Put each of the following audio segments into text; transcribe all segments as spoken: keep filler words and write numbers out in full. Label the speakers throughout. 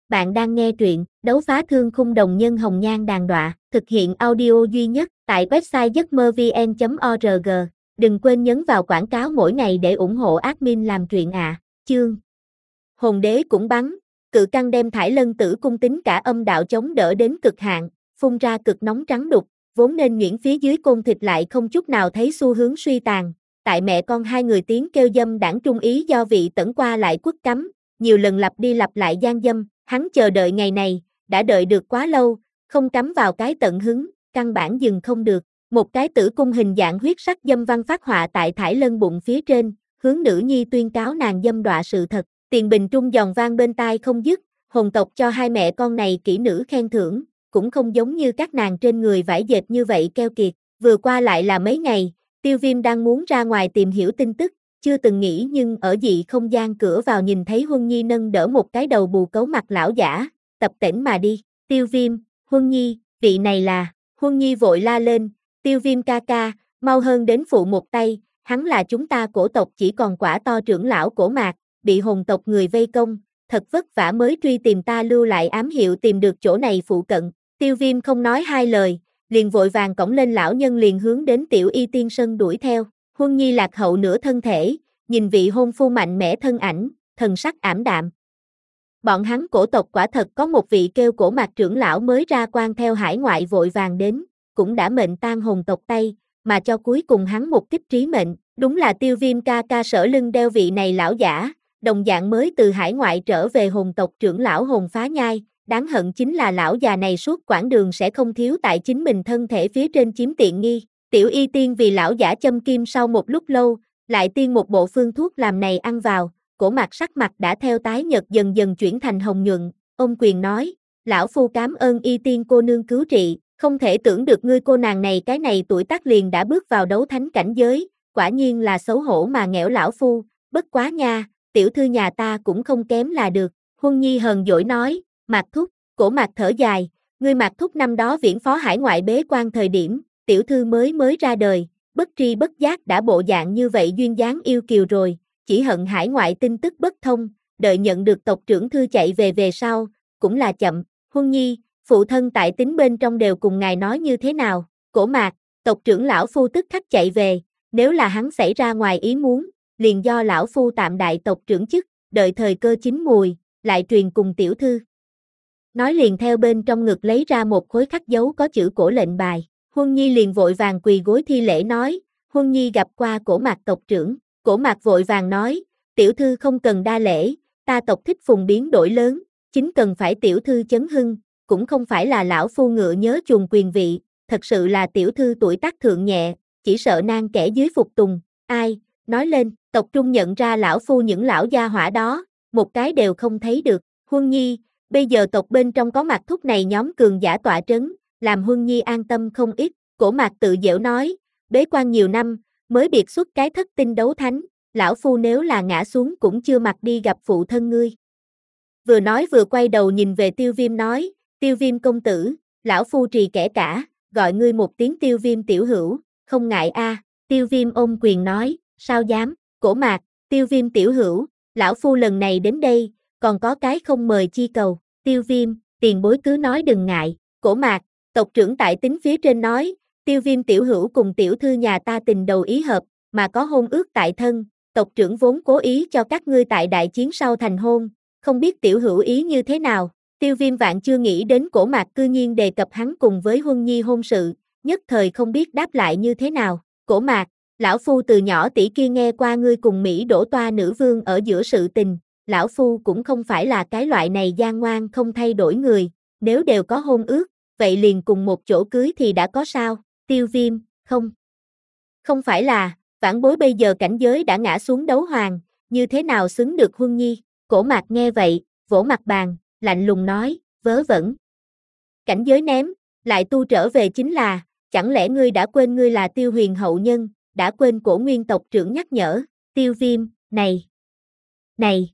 Speaker 1: Bạn đang nghe truyện Đấu phá thương khung đồng nhân hồng nhan đàn đọa, thực hiện audio duy nhất tại website giấc mơ vn chấm org. Đừng quên nhấn vào quảng cáo mỗi ngày để ủng hộ admin làm truyện ạ. À. Chương Hồn đế cũng bắn, cự căng đem Thải Lân Tử cung tính cả âm đạo chống đỡ đến cực hạn, phun ra cực nóng trắng đục, vốn nên nhuyễn phía dưới côn thịt lại không chút nào thấy xu hướng suy tàn. Tại mẹ con hai người tiếng kêu dâm đãng trung ý do vị tẩn qua lại quất cắm, nhiều lần lặp đi lặp lại gian dâm, hắn chờ đợi ngày này, đã đợi được quá lâu, không cắm vào cái tận hứng, căn bản dừng không được. Một cái tử cung hình dạng huyết sắc dâm văn phát họa tại Thải Lân bụng phía trên, hướng nữ nhi tuyên cáo nàng dâm đọa sự thật. Tiền bình trung giòn vang bên tai không dứt, hồn tộc cho hai mẹ con này kỹ nữ khen thưởng, cũng không giống như các nàng trên người vải dệt như vậy keo kiệt. Vừa qua lại là mấy ngày, Tiêu Viêm đang muốn ra ngoài tìm hiểu tin tức, chưa từng nghĩ nhưng ở dị không gian cửa vào nhìn thấy Huân Nhi nâng đỡ một cái đầu bù cấu mặt lão giả, tập tễnh mà đi. Tiêu Viêm, Huân Nhi, vị này là, Huân Nhi vội la lên, Tiêu Viêm ca ca, mau hơn đến phụ một tay, hắn là chúng ta cổ tộc chỉ còn quả to trưởng lão cổ mạc, bị hồn tộc người vây công, thật vất vả mới truy tìm ta lưu lại ám hiệu tìm được chỗ này phụ cận. Tiêu Viêm không nói hai lời, liền vội vàng cõng lên lão nhân liền hướng đến Tiểu Y Tiên Sân đuổi theo. Huân Nhi lạc hậu nửa thân thể, nhìn vị hôn phu mạnh mẽ thân ảnh, thần sắc ảm đạm. Bọn hắn cổ tộc quả thật có một vị kêu cổ mạc trưởng lão mới ra quan theo hải ngoại vội vàng đến, cũng đã mệnh tan hồn tộc tay, mà cho cuối cùng hắn một kích trí mệnh, đúng là Tiêu Viêm ca ca sở lưng đeo vị này lão giả, đồng dạng mới từ hải ngoại trở về hồn tộc trưởng lão hồn phá nhai, đáng hận chính là lão già này suốt quãng đường sẽ không thiếu tại chính mình thân thể phía trên chiếm tiện nghi. Tiểu Y Tiên vì lão giả châm kim sau một lúc lâu, lại tiên một bộ phương thuốc làm này ăn vào, cổ mặt sắc mặt đã theo tái nhợt dần dần chuyển thành hồng nhuận, ôm quyền nói, lão phu cảm ơn Y Tiên cô nương cứu trị, không thể tưởng được ngươi cô nàng này cái này tuổi tác liền đã bước vào đấu thánh cảnh giới, quả nhiên là xấu hổ mà nghẽo lão phu, bất quá nha, tiểu thư nhà ta cũng không kém là được. Huân Nhi hờn dỗi nói, Mạc thúc, cổ Mạc thở dài, ngươi Mạc thúc năm đó viễn phó hải ngoại bế quan thời điểm, tiểu thư mới mới ra đời, bất tri bất giác đã bộ dạng như vậy duyên dáng yêu kiều rồi, chỉ hận hải ngoại tin tức bất thông, đợi nhận được tộc trưởng thư chạy về về sau, cũng là chậm. Huân Nhi, phụ thân tại tính bên trong đều cùng ngài nói như thế nào? Cổ Mạc, tộc trưởng lão phu tức khắc chạy về, nếu là hắn xảy ra ngoài ý muốn, liền do lão phu tạm đại tộc trưởng chức, đợi thời cơ chín mùi, lại truyền cùng tiểu thư. Nói liền theo bên trong ngực lấy ra một khối khắc dấu có chữ cổ lệnh bài. Huân Nhi liền vội vàng quỳ gối thi lễ nói, Huân Nhi gặp qua cổ Mạc tộc trưởng. Cổ Mạc vội vàng nói, tiểu thư không cần đa lễ, ta tộc thích phùng biến đổi lớn, chính cần phải tiểu thư chấn hưng, cũng không phải là lão phu ngựa nhớ chuồng quyền vị, thật sự là tiểu thư tuổi tác thượng nhẹ, chỉ sợ nan kẻ dưới phục tùng. Ai, nói lên, tộc trung nhận ra lão phu những lão gia hỏa đó, một cái đều không thấy được. Huân Nhi, bây giờ tộc bên trong có Mạc thúc này nhóm cường giả tọa trấn, làm Huân Nhi an tâm không ít. Cổ Mạc tự giễu nói, bế quan nhiều năm, mới biệt xuất cái thất tinh đấu thánh, lão phu nếu là ngã xuống cũng chưa mặt đi gặp phụ thân ngươi. Vừa nói vừa quay đầu nhìn về Tiêu Viêm nói, Tiêu Viêm công tử, lão phu trì kẻ cả, gọi ngươi một tiếng Tiêu Viêm tiểu hữu, không ngại a. À. Tiêu Viêm ôm quyền nói, sao dám? Cổ Mạc, Tiêu Viêm tiểu hữu, lão phu lần này đến đây, còn có cái không mời chi cầu. Tiêu Viêm, tiền bối cứ nói đừng ngại. Cổ Mạc, tộc trưởng tại tính phía trên nói, Tiêu Viêm tiểu hữu cùng tiểu thư nhà ta tình đầu ý hợp, mà có hôn ước tại thân, tộc trưởng vốn cố ý cho các ngươi tại đại chiến sau thành hôn, không biết tiểu hữu ý như thế nào. Tiêu Viêm vạn chưa nghĩ đến cổ Mạc cư nhiên đề cập hắn cùng với Huân Nhi hôn sự, nhất thời không biết đáp lại như thế nào. Cổ Mạc, lão phu từ nhỏ tỷ kia nghe qua ngươi cùng Mỹ đổ toa nữ vương ở giữa sự tình, lão phu cũng không phải là cái loại này gian ngoan không thay đổi người, nếu đều có hôn ước, vậy liền cùng một chỗ cưới thì đã có sao? Tiêu Viêm, không. Không phải là, vãn bối bây giờ cảnh giới đã ngã xuống đấu hoàng, như thế nào xứng được Huân Nhi? Cổ Mạc nghe vậy, vỗ mặt bàn, lạnh lùng nói, vớ vẩn. Cảnh giới ném, lại tu trở về chính là, chẳng lẽ ngươi đã quên ngươi là Tiêu Huyền hậu nhân, đã quên cổ nguyên tộc trưởng nhắc nhở? Tiêu Viêm, này, này.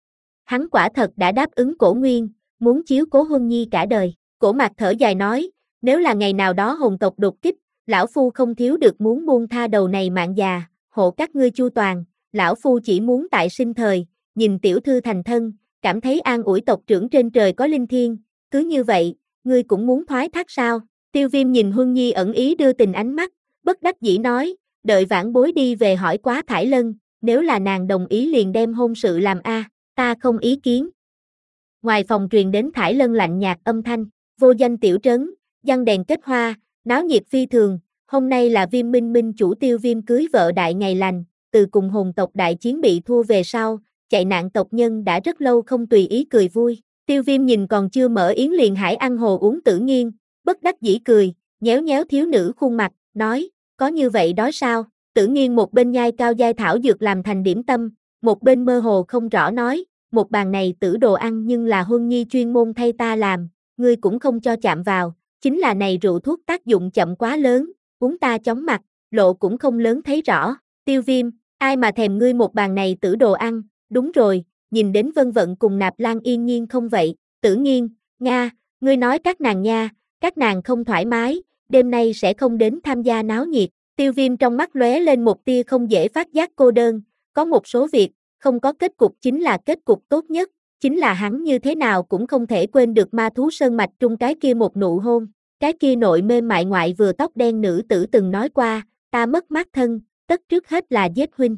Speaker 1: Hắn quả thật đã đáp ứng cổ nguyên, muốn chiếu cố Huân Nhi cả đời. Cổ Mạc thở dài nói, nếu là ngày nào đó hồn tộc đột kích, lão phu không thiếu được muốn buông tha đầu này mạng già, hộ các ngươi chu toàn, lão phu chỉ muốn tại sinh thời, nhìn tiểu thư thành thân, cảm thấy an ủi tộc trưởng trên trời có linh thiêng, cứ như vậy, ngươi cũng muốn thoái thác sao? Tiêu Viêm nhìn Huân Nhi ẩn ý đưa tình ánh mắt, bất đắc dĩ nói, đợi vãn bối đi về hỏi quá Thải Lân, nếu là nàng đồng ý liền đem hôn sự làm a, ta không ý kiến. Ngoài phòng truyền đến Thải Lân lạnh nhạt âm thanh, vô danh tiểu trấn, giăng đèn kết hoa, náo nhiệt phi thường, hôm nay là Viêm Minh Minh chủ Tiêu Viêm cưới vợ đại ngày lành, từ cùng hồn tộc đại chiến bị thua về sau, chạy nạn tộc nhân đã rất lâu không tùy ý cười vui. Tiêu Viêm nhìn còn chưa mở yến liền hải ăn hồ uống Tử Nghiên, bất đắc dĩ cười, nhéo nhéo thiếu nữ khuôn mặt, nói, có như vậy đó sao? Tử Nghiên một bên nhai cao giai thảo dược làm thành điểm tâm, một bên mơ hồ không rõ nói, một bàn này tử đồ ăn nhưng là Huân Nhi chuyên môn thay ta làm, ngươi cũng không cho chạm vào, chính là này rượu thuốc tác dụng chậm quá lớn, uống ta chóng mặt, lộ cũng không lớn thấy rõ. Tiêu Viêm, ai mà thèm ngươi một bàn này tử đồ ăn, đúng rồi, nhìn đến Vân Vận cùng Nạp Lan Yên Nhiên không vậy? Tử Nghiên, Nga, ngươi nói các nàng nha, các nàng không thoải mái, đêm nay sẽ không đến tham gia náo nhiệt. Tiêu Viêm trong mắt lóe lên một tia không dễ phát giác cô đơn, có một số việc, không có kết cục chính là kết cục tốt nhất, chính là hắn như thế nào cũng không thể quên được ma thú sơn mạch trung cái kia một nụ hôn, cái kia nội mê mại ngoại vừa tóc đen nữ tử từng nói qua, ta mất mát thân, tất trước hết là giết huynh.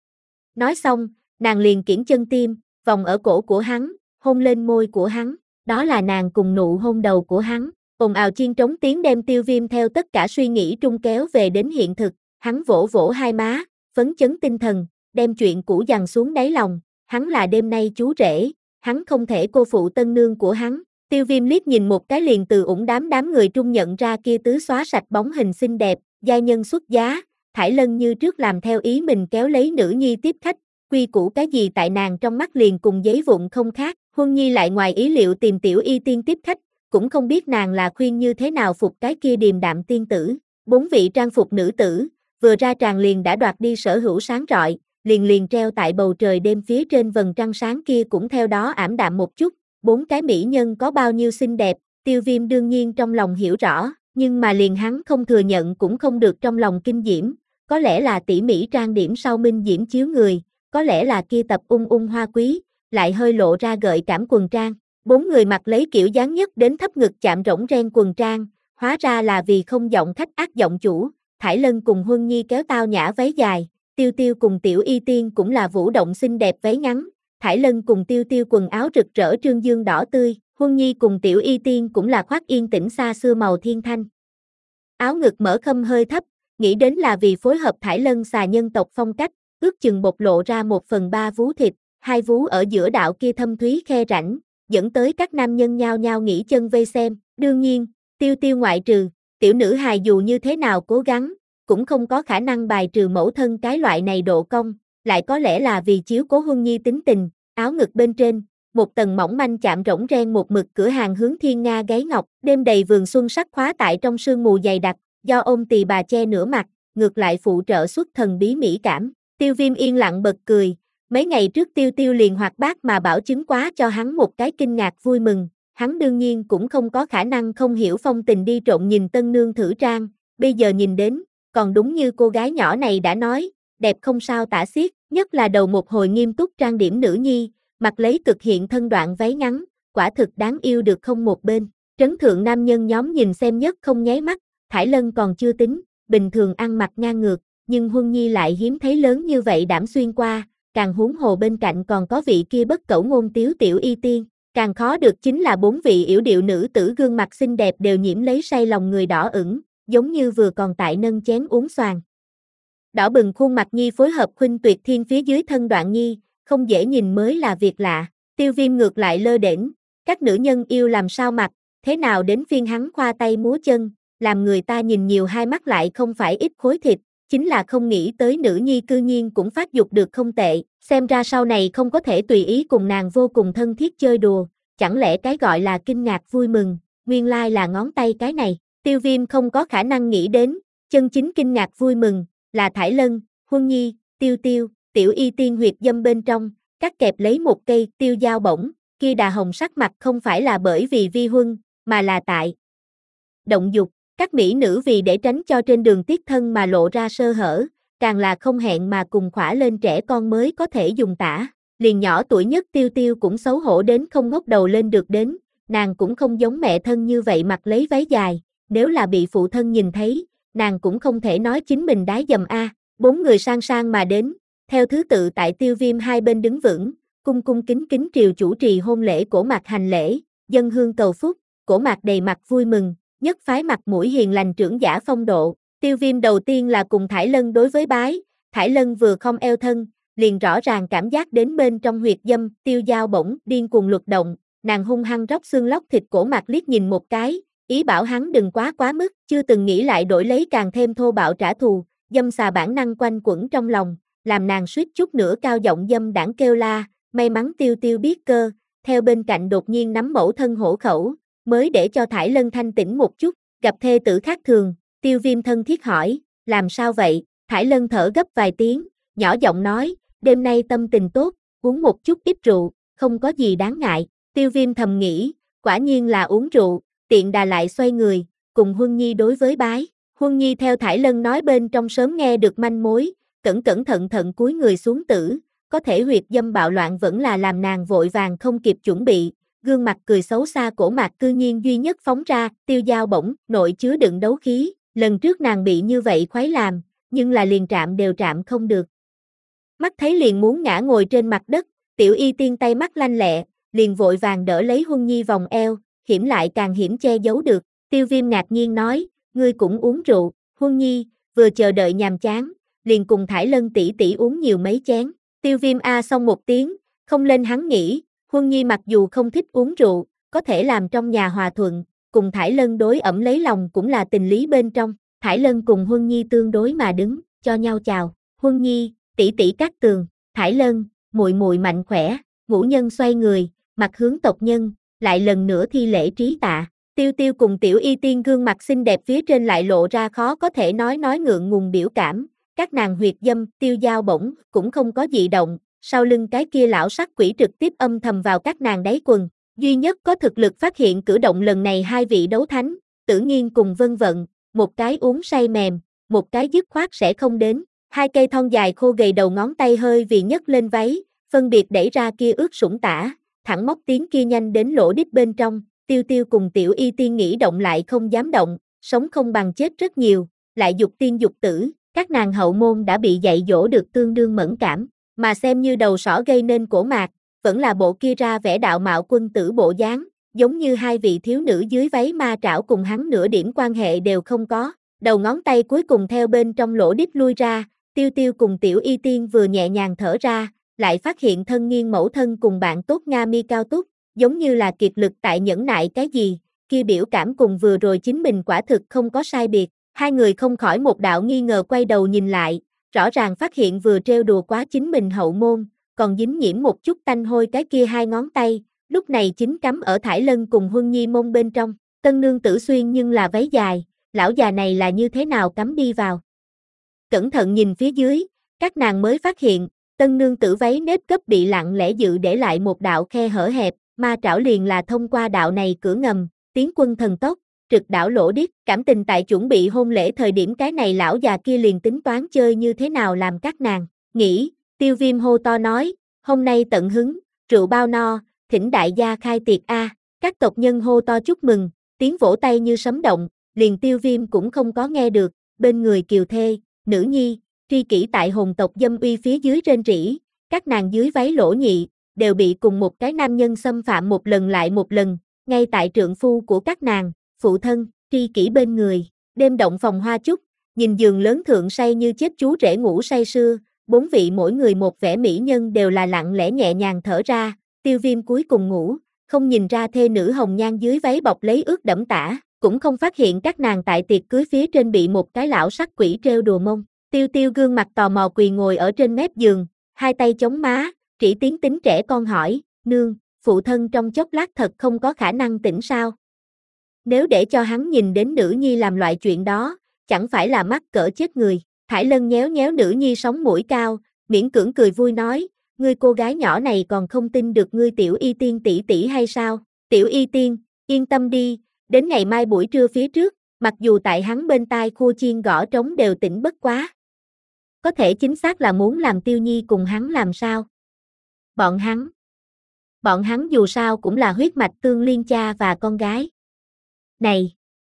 Speaker 1: Nói xong, nàng liền kiễng chân tim, vòng ở cổ của hắn, hôn lên môi của hắn, đó là nàng cùng nụ hôn đầu của hắn. Ồn ào chiên trống tiếng đem Tiêu Viêm theo tất cả suy nghĩ trung kéo về đến hiện thực, hắn vỗ vỗ hai má, phấn chấn tinh thần, đem chuyện cũ dằn xuống đáy lòng, hắn là đêm nay chú rể, hắn không thể cô phụ tân nương của hắn. Tiêu Viêm liếc nhìn một cái liền từ ủng đám đám người trung nhận ra kia tứ xóa sạch bóng hình xinh đẹp, giai nhân xuất giá, Thải Lân như trước làm theo ý mình kéo lấy nữ nhi tiếp khách, quy củ cái gì tại nàng trong mắt liền cùng giấy vụn không khác, Huân Nhi lại ngoài ý liệu tìm Tiểu Y Tiên tiếp khách, cũng không biết nàng là khuyên như thế nào phục cái kia điềm đạm tiên tử. Bốn vị trang phục nữ tử, vừa ra tràng liền đã đoạt đi sở hữu sáng rọi, liền liền treo tại bầu trời đêm phía trên vầng trăng sáng kia cũng theo đó ảm đạm một chút. Bốn cái mỹ nhân có bao nhiêu xinh đẹp, Tiêu Viêm đương nhiên trong lòng hiểu rõ, nhưng mà liền hắn không thừa nhận cũng không được trong lòng kinh diễm, có lẽ là tỉ mỉ trang điểm sau minh diễm chiếu người, có lẽ là kia tập ung ung hoa quý, lại hơi lộ ra gợi cảm quần trang. Bốn người mặc lấy kiểu dáng nhất đến thấp ngực chạm rỗng ren quần trang, hóa ra là vì không giọng khách ác giọng chủ, Thải Lân cùng Huân Nhi kéo tao nhã váy dài, Tiêu Tiêu cùng Tiểu Y Tiên cũng là vũ động xinh đẹp váy ngắn, Thải Lân cùng Tiêu Tiêu quần áo rực rỡ trương dương đỏ tươi, Huân Nhi cùng Tiểu Y Tiên cũng là khoác yên tĩnh xa xưa màu thiên thanh. Áo ngực mở khâm hơi thấp, nghĩ đến là vì phối hợp Thải Lân xà nhân tộc phong cách, ước chừng bộc lộ ra một phần ba vú thịt, hai vú ở giữa đạo kia thâm thúy khe rãnh, dẫn tới các nam nhân nhao nhao nghỉ chân vây xem. Đương nhiên, Tiêu Tiêu ngoại trừ, tiểu nữ hài dù như thế nào cố gắng, cũng không có khả năng bài trừ mẫu thân cái loại này độ cong, lại có lẽ là vì chiếu cố Huân Nhi tính tình, áo ngực bên trên, một tầng mỏng manh chạm rỗng ren một mực cửa hàng hướng thiên nga gáy ngọc, đêm đầy vườn xuân sắc khóa tại trong sương mù dày đặc, do ôm tỳ bà che nửa mặt, ngược lại phụ trợ xuất thần bí mỹ cảm. Tiêu Viêm yên lặng bật cười, mấy ngày trước Tiêu Tiêu liền hoạt bát mà bảo chứng quá cho hắn một cái kinh ngạc vui mừng, hắn đương nhiên cũng không có khả năng không hiểu phong tình đi trộn nhìn tân nương thử trang, bây giờ nhìn đến, còn đúng như cô gái nhỏ này đã nói, đẹp không sao tả xiết, nhất là đầu một hồi nghiêm túc trang điểm nữ nhi, mặc lấy cực hiện thân đoạn váy ngắn, quả thực đáng yêu được không một bên. Trấn thượng nam nhân nhóm nhìn xem nhất không nháy mắt, Thải Lân còn chưa tính, bình thường ăn mặc ngang ngược, nhưng Huân Nhi lại hiếm thấy lớn như vậy đảm xuyên qua, càng huống hồ bên cạnh còn có vị kia bất cẩu ngôn tiếu Tiểu Y Tiên, càng khó được chính là bốn vị yểu điệu nữ tử gương mặt xinh đẹp đều nhiễm lấy say lòng người đỏ ửng, giống như vừa còn tại nâng chén uống xoàng. Đỏ bừng khuôn mặt Nhi phối hợp khuynh tuyệt thiên phía dưới thân đoạn Nhi, không dễ nhìn mới là việc lạ. Tiêu Viêm ngược lại lơ đễnh, các nữ nhân yêu làm sao mặc, thế nào đến phiên hắn khoa tay múa chân, làm người ta nhìn nhiều hai mắt lại không phải ít khối thịt, chính là không nghĩ tới nữ nhi cư nhiên cũng phát dục được không tệ, xem ra sau này không có thể tùy ý cùng nàng vô cùng thân thiết chơi đùa, chẳng lẽ cái gọi là kinh ngạc vui mừng, nguyên lai là ngón tay cái này. Tiêu Viêm không có khả năng nghĩ đến, chân chính kinh ngạc vui mừng, là Thải Lân, Huân Nhi, Tiêu Tiêu, Tiểu Y Tiên huyệt dâm bên trong, cắt kẹp lấy một cây tiêu dao bổng, kia đà hồng sắc mặt không phải là bởi vì vi huân, mà là tại động dục, các mỹ nữ vì để tránh cho trên đường tiết thân mà lộ ra sơ hở, càng là không hẹn mà cùng khỏa lên trẻ con mới có thể dùng tả. liền nhỏ tuổi nhất Tiêu Tiêu cũng xấu hổ đến không ngóc đầu lên được đến, nàng cũng không giống mẹ thân như vậy mặc lấy váy dài, nếu là bị phụ thân nhìn thấy, nàng cũng không thể nói chính mình đái dầm a. Bốn người sang sang mà đến, theo thứ tự tại Tiêu Viêm hai bên đứng vững, cung cung kính kính triều chủ trì hôn lễ Cổ Mạc hành lễ, dâng hương cầu phúc, Cổ Mạc đầy mặt vui mừng, nhất phái mặt mũi hiền lành trưởng giả phong độ. Tiêu Viêm đầu tiên là cùng Thải Lân đối với bái, Thải Lân vừa không eo thân, liền rõ ràng cảm giác đến bên trong huyệt dâm, Tiêu Dao bỗng điên cuồng luật động, nàng hung hăng róc xương lóc thịt Cổ Mạc liếc nhìn một cái, ý bảo hắn đừng quá quá mức, chưa từng nghĩ lại đổi lấy càng thêm thô bạo trả thù, dâm xà bản năng quanh quẩn trong lòng, làm nàng suýt chút nữa cao giọng dâm đảng kêu la, may mắn Tiêu Tiêu biết cơ, theo bên cạnh đột nhiên nắm mẫu thân hổ khẩu, mới để cho Thải Lân thanh tĩnh một chút, gặp thê tử khác thường, Tiêu Viêm thân thiết hỏi, làm sao vậy, Thải Lân thở gấp vài tiếng, nhỏ giọng nói, đêm nay tâm tình tốt, uống một chút ít rượu, không có gì đáng ngại, Tiêu Viêm thầm nghĩ, quả nhiên là uống rượu, tiện đà lại xoay người, cùng Huân Nhi đối với bái, Huân Nhi theo Thải Lân nói bên trong sớm nghe được manh mối, cẩn cẩn thận thận cúi người xuống tử, có thể huyệt dâm bạo loạn vẫn là làm nàng vội vàng không kịp chuẩn bị, gương mặt cười xấu xa Cổ Mạc cư nhiên duy nhất phóng ra, Tiêu Dao bỗng, nội chứa đựng đấu khí, lần trước nàng bị như vậy khoái làm, nhưng là liền trạm đều trạm không được. Mắt thấy liền muốn ngã ngồi trên mặt đất, Tiểu Y Tiên tay mắt lanh lẹ, liền vội vàng đỡ lấy Huân Nhi vòng eo, hiểm lại càng hiểm che giấu được, Tiêu Viêm ngạc nhiên nói, ngươi cũng uống rượu, Huân Nhi, vừa chờ đợi nhàm chán, liền cùng Thải Lân tỷ tỷ uống nhiều mấy chén, Tiêu Viêm a xong một tiếng, không lên hắn nghĩ, Huân Nhi mặc dù không thích uống rượu, có thể làm trong nhà hòa thuận, cùng Thải Lân đối ẩm lấy lòng cũng là tình lý bên trong, Thải Lân cùng Huân Nhi tương đối mà đứng, cho nhau chào, Huân Nhi, tỷ tỷ Cát Tường, Thải Lân, muội muội mạnh khỏe, ngũ nhân xoay người, mặt hướng tộc nhân, lại lần nữa thi lễ trí tạ, Tiêu Tiêu cùng Tiểu Y Tiên gương mặt xinh đẹp phía trên lại lộ ra khó có thể nói nói ngượng ngùng biểu cảm, các nàng huyệt dâm, Tiêu Dao bổng, cũng không có dị động, sau lưng cái kia lão sắc quỷ trực tiếp âm thầm vào các nàng đáy quần, duy nhất có thực lực phát hiện cử động lần này hai vị đấu thánh, Tử Nghiên cùng Vân Vận, một cái uống say mềm, một cái dứt khoát sẽ không đến, hai cây thon dài khô gầy đầu ngón tay hơi vì nhấc lên váy, phân biệt đẩy ra kia ướt sũng tả, thẳng móc tiếng kia nhanh đến lỗ đít bên trong, Tiêu Tiêu cùng Tiểu Y Tiên nghĩ động lại không dám động, sống không bằng chết rất nhiều, lại dục tiên dục tử, các nàng hậu môn đã bị dạy dỗ được tương đương mẫn cảm, mà xem như đầu sỏ gây nên Cổ Mạc, vẫn là bộ kia ra vẻ đạo mạo quân tử bộ dáng, giống như hai vị thiếu nữ dưới váy ma trảo cùng hắn nửa điểm quan hệ đều không có, đầu ngón tay cuối cùng theo bên trong lỗ đít lui ra, Tiêu Tiêu cùng Tiểu Y Tiên vừa nhẹ nhàng thở ra, lại phát hiện thân nghiêng mẫu thân cùng bạn tốt Nga Mi Cao Túc, giống như là kiệt lực tại nhẫn nại cái gì, kia biểu cảm cùng vừa rồi chính mình quả thực không có sai biệt, hai người không khỏi một đạo nghi ngờ quay đầu nhìn lại, rõ ràng phát hiện vừa trêu đùa quá chính mình hậu môn, còn dính nhiễm một chút tanh hôi cái kia hai ngón tay, lúc này chính cắm ở Thải Lân cùng Huân Nhi mông bên trong, tân nương tử xuyên nhưng là váy dài, lão già này là như thế nào cắm đi vào. Cẩn thận nhìn phía dưới, các nàng mới phát hiện, tân nương tử váy nếp cấp bị lặng lẽ dự để lại một đạo khe hở hẹp, ma trảo liền là thông qua đạo này cửa ngầm, tiến quân thần tốc, trực đảo lỗ đít, cảm tình tại chuẩn bị hôn lễ thời điểm cái này lão già kia liền tính toán chơi như thế nào làm các nàng, nghĩ, Tiêu Viêm hô to nói, hôm nay tận hứng, rượu bao no, thỉnh đại gia khai tiệc a, các tộc nhân hô to chúc mừng, tiếng vỗ tay như sấm động, liền Tiêu Viêm cũng không có nghe được, bên người kiều thê, nữ nhi, tri kỷ tại hồn tộc dâm uy phía dưới rên rỉ, các nàng dưới váy lỗ nhị, đều bị cùng một cái nam nhân xâm phạm một lần lại một lần, ngay tại trượng phu của các nàng, phụ thân, tri kỷ bên người, đêm động phòng hoa chúc, nhìn giường lớn thượng say như chết chú rể ngủ say sưa, bốn vị mỗi người một vẻ mỹ nhân đều là lặng lẽ nhẹ nhàng thở ra, Tiêu Viêm cuối cùng ngủ, không nhìn ra thê nữ hồng nhan dưới váy bọc lấy ướt đẫm tả, cũng không phát hiện các nàng tại tiệc cưới phía trên bị một cái lão sắc quỷ trêu đùa mông, Tiêu Tiêu gương mặt tò mò quỳ ngồi ở trên mép giường, hai tay chống má, chỉ tiếng tính trẻ con hỏi, nương, phụ thân trong chốc lát thật không có khả năng tỉnh sao? Nếu để cho hắn nhìn đến nữ nhi làm loại chuyện đó, chẳng phải là mắc cỡ chết người. Thải Lân nhéo nhéo nữ nhi sống mũi cao, miễn cưỡng cười vui nói, ngươi cô gái nhỏ này còn không tin được ngươi Tiểu Y Tiên tỷ tỷ hay sao? Tiểu Y Tiên, yên tâm đi, đến ngày mai buổi trưa phía trước, mặc dù tại hắn bên tai khua chiên gõ trống đều tỉnh bất quá. Có thể chính xác là muốn làm Tiêu Nhi cùng hắn làm sao? Bọn hắn. Bọn hắn dù sao cũng là huyết mạch tương liên cha và con gái. Này!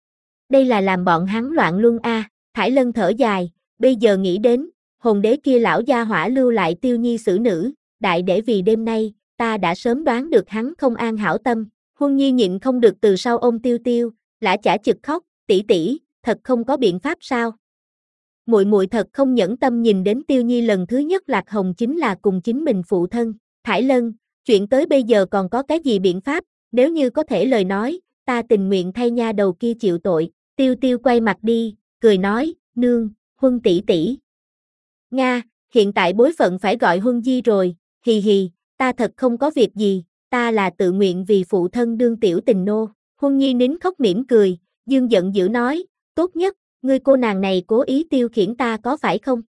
Speaker 1: Đây là làm bọn hắn loạn luân a. À. Thải Lân thở dài, bây giờ nghĩ đến, hồn đế kia lão gia hỏa lưu lại Tiêu Nhi xử nữ, đại để vì đêm nay, ta đã sớm đoán được hắn không an hảo tâm. Huân Nhi nhịn không được từ sau ôm Tiêu Tiêu, lã chả chực khóc, tỷ tỷ, thật không có biện pháp sao? Muội muội thật không nhẫn tâm nhìn đến Tiêu Nhi lần thứ nhất lạc hồng chính là cùng chính mình phụ thân. Thải Lân, chuyện tới bây giờ còn có cái gì biện pháp, nếu như có thể lời nói, ta tình nguyện thay nha đầu kia chịu tội. Tiêu Tiêu quay mặt đi, cười nói, nương, Huân tỷ tỷ. Nga, hiện tại bối phận phải gọi Huân Di rồi, hì hì, ta thật không có việc gì, ta là tự nguyện vì phụ thân đương tiểu tình nô. Huân Nhi nín khóc mỉm cười, dương giận dữ nói, tốt nhất, ngươi cô nàng này cố ý tiêu khiển ta có phải không?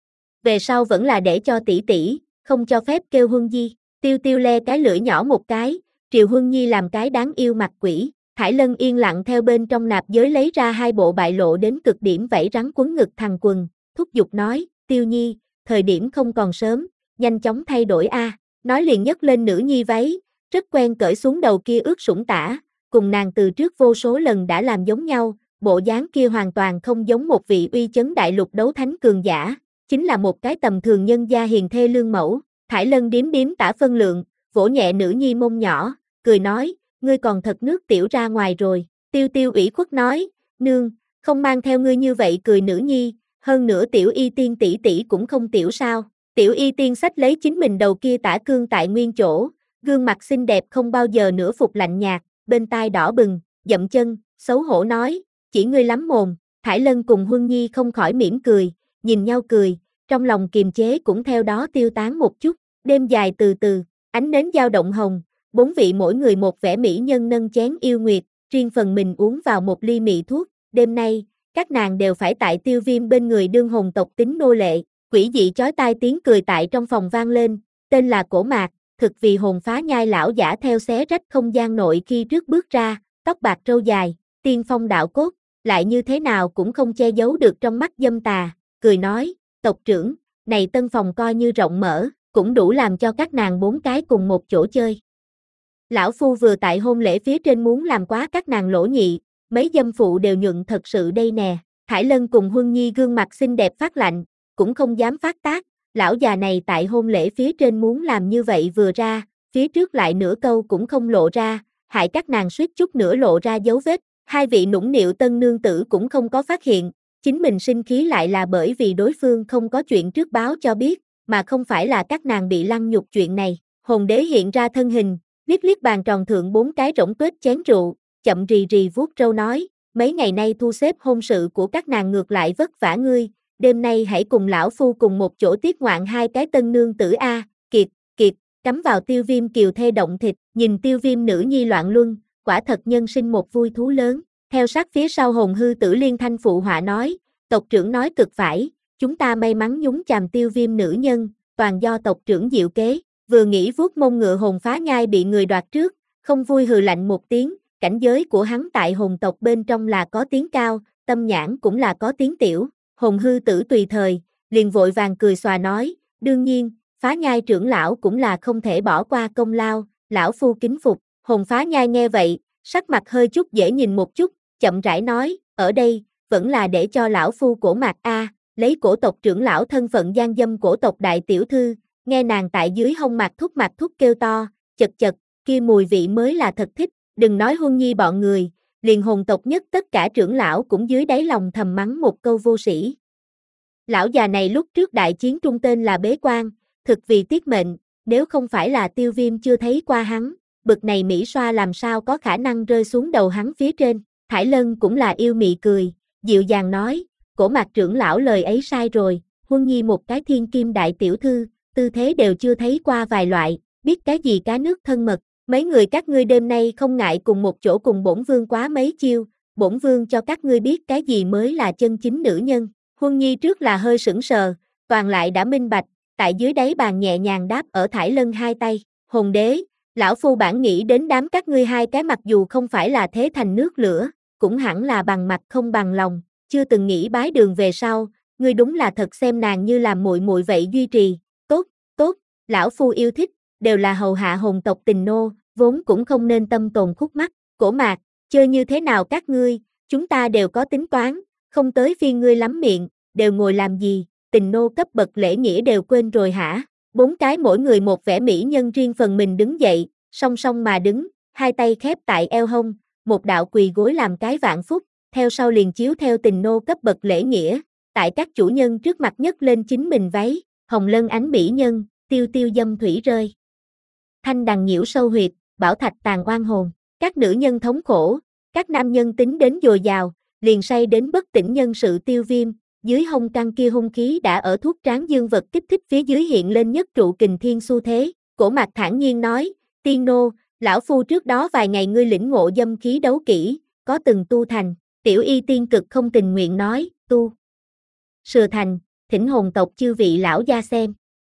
Speaker 1: Về sau vẫn là để cho tỷ tỷ, không cho phép kêu Huân Di. Tiêu Tiêu le cái lưỡi nhỏ một cái, triều Huân Nhi làm cái đáng yêu mặt quỷ. Thải Lân yên lặng theo bên trong nạp giới lấy ra hai bộ bại lộ đến cực điểm vảy rắn quấn ngực thằng quần, thúc giục nói, Tiêu Nhi, thời điểm không còn sớm, nhanh chóng thay đổi a. À. Nói liền nhấc lên nữ nhi váy, rất quen cởi xuống đầu kia ướt sũng tả, cùng nàng từ trước vô số lần đã làm giống nhau, bộ dáng kia hoàn toàn không giống một vị uy chấn đại lục đấu thánh cường giả, chính là một cái tầm thường nhân gia hiền thê lương mẫu. Thải Lân điếm điếm tả phân lượng, vỗ nhẹ nữ nhi mông nhỏ, cười nói, ngươi còn thật nước tiểu ra ngoài rồi. Tiêu Tiêu ủy khuất nói, nương, không mang theo ngươi như vậy cười nữ nhi, hơn nữa tiểu y tiên tỷ tỷ cũng không tiểu sao. Tiểu y tiên xách lấy chính mình đầu kia tả cương tại nguyên chỗ, gương mặt xinh đẹp không bao giờ nữa phục lạnh nhạt, bên tai đỏ bừng, dậm chân, xấu hổ nói, chỉ ngươi lắm mồm. Thải Lân cùng Huân Nhi không khỏi mỉm cười, nhìn nhau cười, trong lòng kiềm chế cũng theo đó tiêu tán một chút. Đêm dài từ từ, ánh nến dao động hồng, bốn vị mỗi người một vẻ mỹ nhân nâng chén yêu nguyệt, riêng phần mình uống vào một ly mị thuốc. Đêm nay, các nàng đều phải tại Tiêu Viêm bên người đương hồn tộc tính nô lệ. Quỷ dị chói tai tiếng cười tại trong phòng vang lên, tên là Cổ Mạc, thực vì hồn phá nhai lão giả theo xé rách không gian nội khi trước bước ra, tóc bạc râu dài, tiên phong đạo cốt, lại như thế nào cũng không che giấu được trong mắt dâm tà, cười nói, tộc trưởng, này tân phòng coi như rộng mở, cũng đủ làm cho các nàng bốn cái cùng một chỗ chơi. Lão Phu vừa tại hôn lễ phía trên muốn làm quá các nàng lỗ nhị, mấy dâm phụ đều nhuận thật sự đây nè. Thải Lân cùng Huân Nhi gương mặt xinh đẹp phát lạnh, cũng không dám phát tác, lão già này tại hôn lễ phía trên muốn làm như vậy vừa ra, phía trước lại nửa câu cũng không lộ ra, hại các nàng suýt chút nữa lộ ra dấu vết. Hai vị nũng nịu tân nương tử cũng không có phát hiện, chính mình sinh khí lại là bởi vì đối phương không có chuyện trước báo cho biết, mà không phải là các nàng bị lăng nhục chuyện này. Hồn đế hiện ra thân hình, liếc liếc bàn tròn thượng bốn cái rỗng tuếch chén rượu, chậm rì rì vuốt râu nói, mấy ngày nay thu xếp hôn sự của các nàng ngược lại vất vả ngươi, đêm nay hãy cùng lão phu cùng một chỗ tiết ngoạn hai cái tân nương tử a. Kiệt, kiệt, cắm vào Tiêu Viêm kiều thê động thịt, nhìn Tiêu Viêm nữ nhi loạn luân, quả thật nhân sinh một vui thú lớn. Theo sát phía sau hồn hư tử liên thanh phụ họa nói, tộc trưởng nói cực phải, chúng ta may mắn nhúng chàm Tiêu Viêm nữ nhân, toàn do tộc trưởng diệu kế. Vừa nghĩ vuốt mông ngựa hồn phá nhai bị người đoạt trước, không vui hừ lạnh một tiếng, cảnh giới của hắn tại hồn tộc bên trong là có tiếng cao, tâm nhãn cũng là có tiếng tiểu. Hồn hư tử tùy thời, liền vội vàng cười xòa nói, đương nhiên, phá nhai trưởng lão cũng là không thể bỏ qua công lao, lão phu kính phục. Hồn phá nhai nghe vậy, sắc mặt hơi chút dễ nhìn một chút, chậm rãi nói, ở đây, vẫn là để cho lão phu Cổ Mạc a, lấy cổ tộc trưởng lão thân phận gian dâm cổ tộc đại tiểu thư, nghe nàng tại dưới hông Mạc Thúc Mạc Thúc kêu to, chật chật, kia mùi vị mới là thật thích, đừng nói Huân Nhi bọn người, liền hồn tộc nhất tất cả trưởng lão cũng dưới đáy lòng thầm mắng một câu vô sĩ. Lão già này lúc trước đại chiến trung tên là Bế Quan, thực vì tiết mệnh, nếu không phải là Tiêu Viêm chưa thấy qua hắn, bực này Mỹ xoa làm sao có khả năng rơi xuống đầu hắn phía trên. Thải Lân cũng là yêu mị cười, dịu dàng nói, Cổ Mạc trưởng lão lời ấy sai rồi, Huân Nhi một cái thiên kim đại tiểu thư, tư thế đều chưa thấy qua vài loại, biết cái gì cá nước thân mật, mấy người các ngươi đêm nay không ngại cùng một chỗ cùng bổn vương quá mấy chiêu, bổn vương cho các ngươi biết cái gì mới là chân chính nữ nhân. Huân Nhi trước là hơi sững sờ, toàn lại đã minh bạch, tại dưới đáy bàn nhẹ nhàng đáp ở Thải Lân hai tay, hồn đế, lão phu bản nghĩ đến đám các ngươi hai cái mặc dù không phải là thế thành nước lửa, cũng hẳn là bằng mặt không bằng lòng, chưa từng nghĩ bái đường về sau, ngươi đúng là thật xem nàng như làm muội muội vậy duy trì, tốt, tốt, lão phu yêu thích, đều là hầu hạ hồn tộc Tình nô, vốn cũng không nên tâm tồn khúc mắc. Cổ Mạc, chơi như thế nào các ngươi, chúng ta đều có tính toán, không tới phiên ngươi lắm miệng, đều ngồi làm gì, Tình nô cấp bậc lễ nghĩa đều quên rồi hả? Bốn cái mỗi người một vẻ mỹ nhân riêng phần mình đứng dậy, song song mà đứng, hai tay khép tại eo hông, một đạo quỳ gối làm cái vạn phúc, theo sau liền chiếu theo Tình nô cấp bậc lễ nghĩa, tại các chủ nhân trước mặt nhấc lên chính mình váy, hồng lân ánh mỹ nhân, tiêu tiêu dâm thủy rơi. Thanh đằng nhiễu sâu huyệt, bảo thạch tàn oan hồn, các nữ nhân thống khổ, các nam nhân tính đến dồi dào, liền say đến bất tỉnh nhân sự tiêu viêm, dưới hông căng kia hung khí đã ở thuốc tráng dương vật kích thích phía dưới hiện lên nhất trụ kình thiên xu thế, Cổ Mạc thản nhiên nói, tiên nô, lão phu trước đó vài ngày ngươi lĩnh ngộ dâm khí đấu kỹ, có từng tu thành, tiểu y tiên cực không tình nguyện nói, tu. Sừa thành, thỉnh hồn tộc chư vị lão gia xem.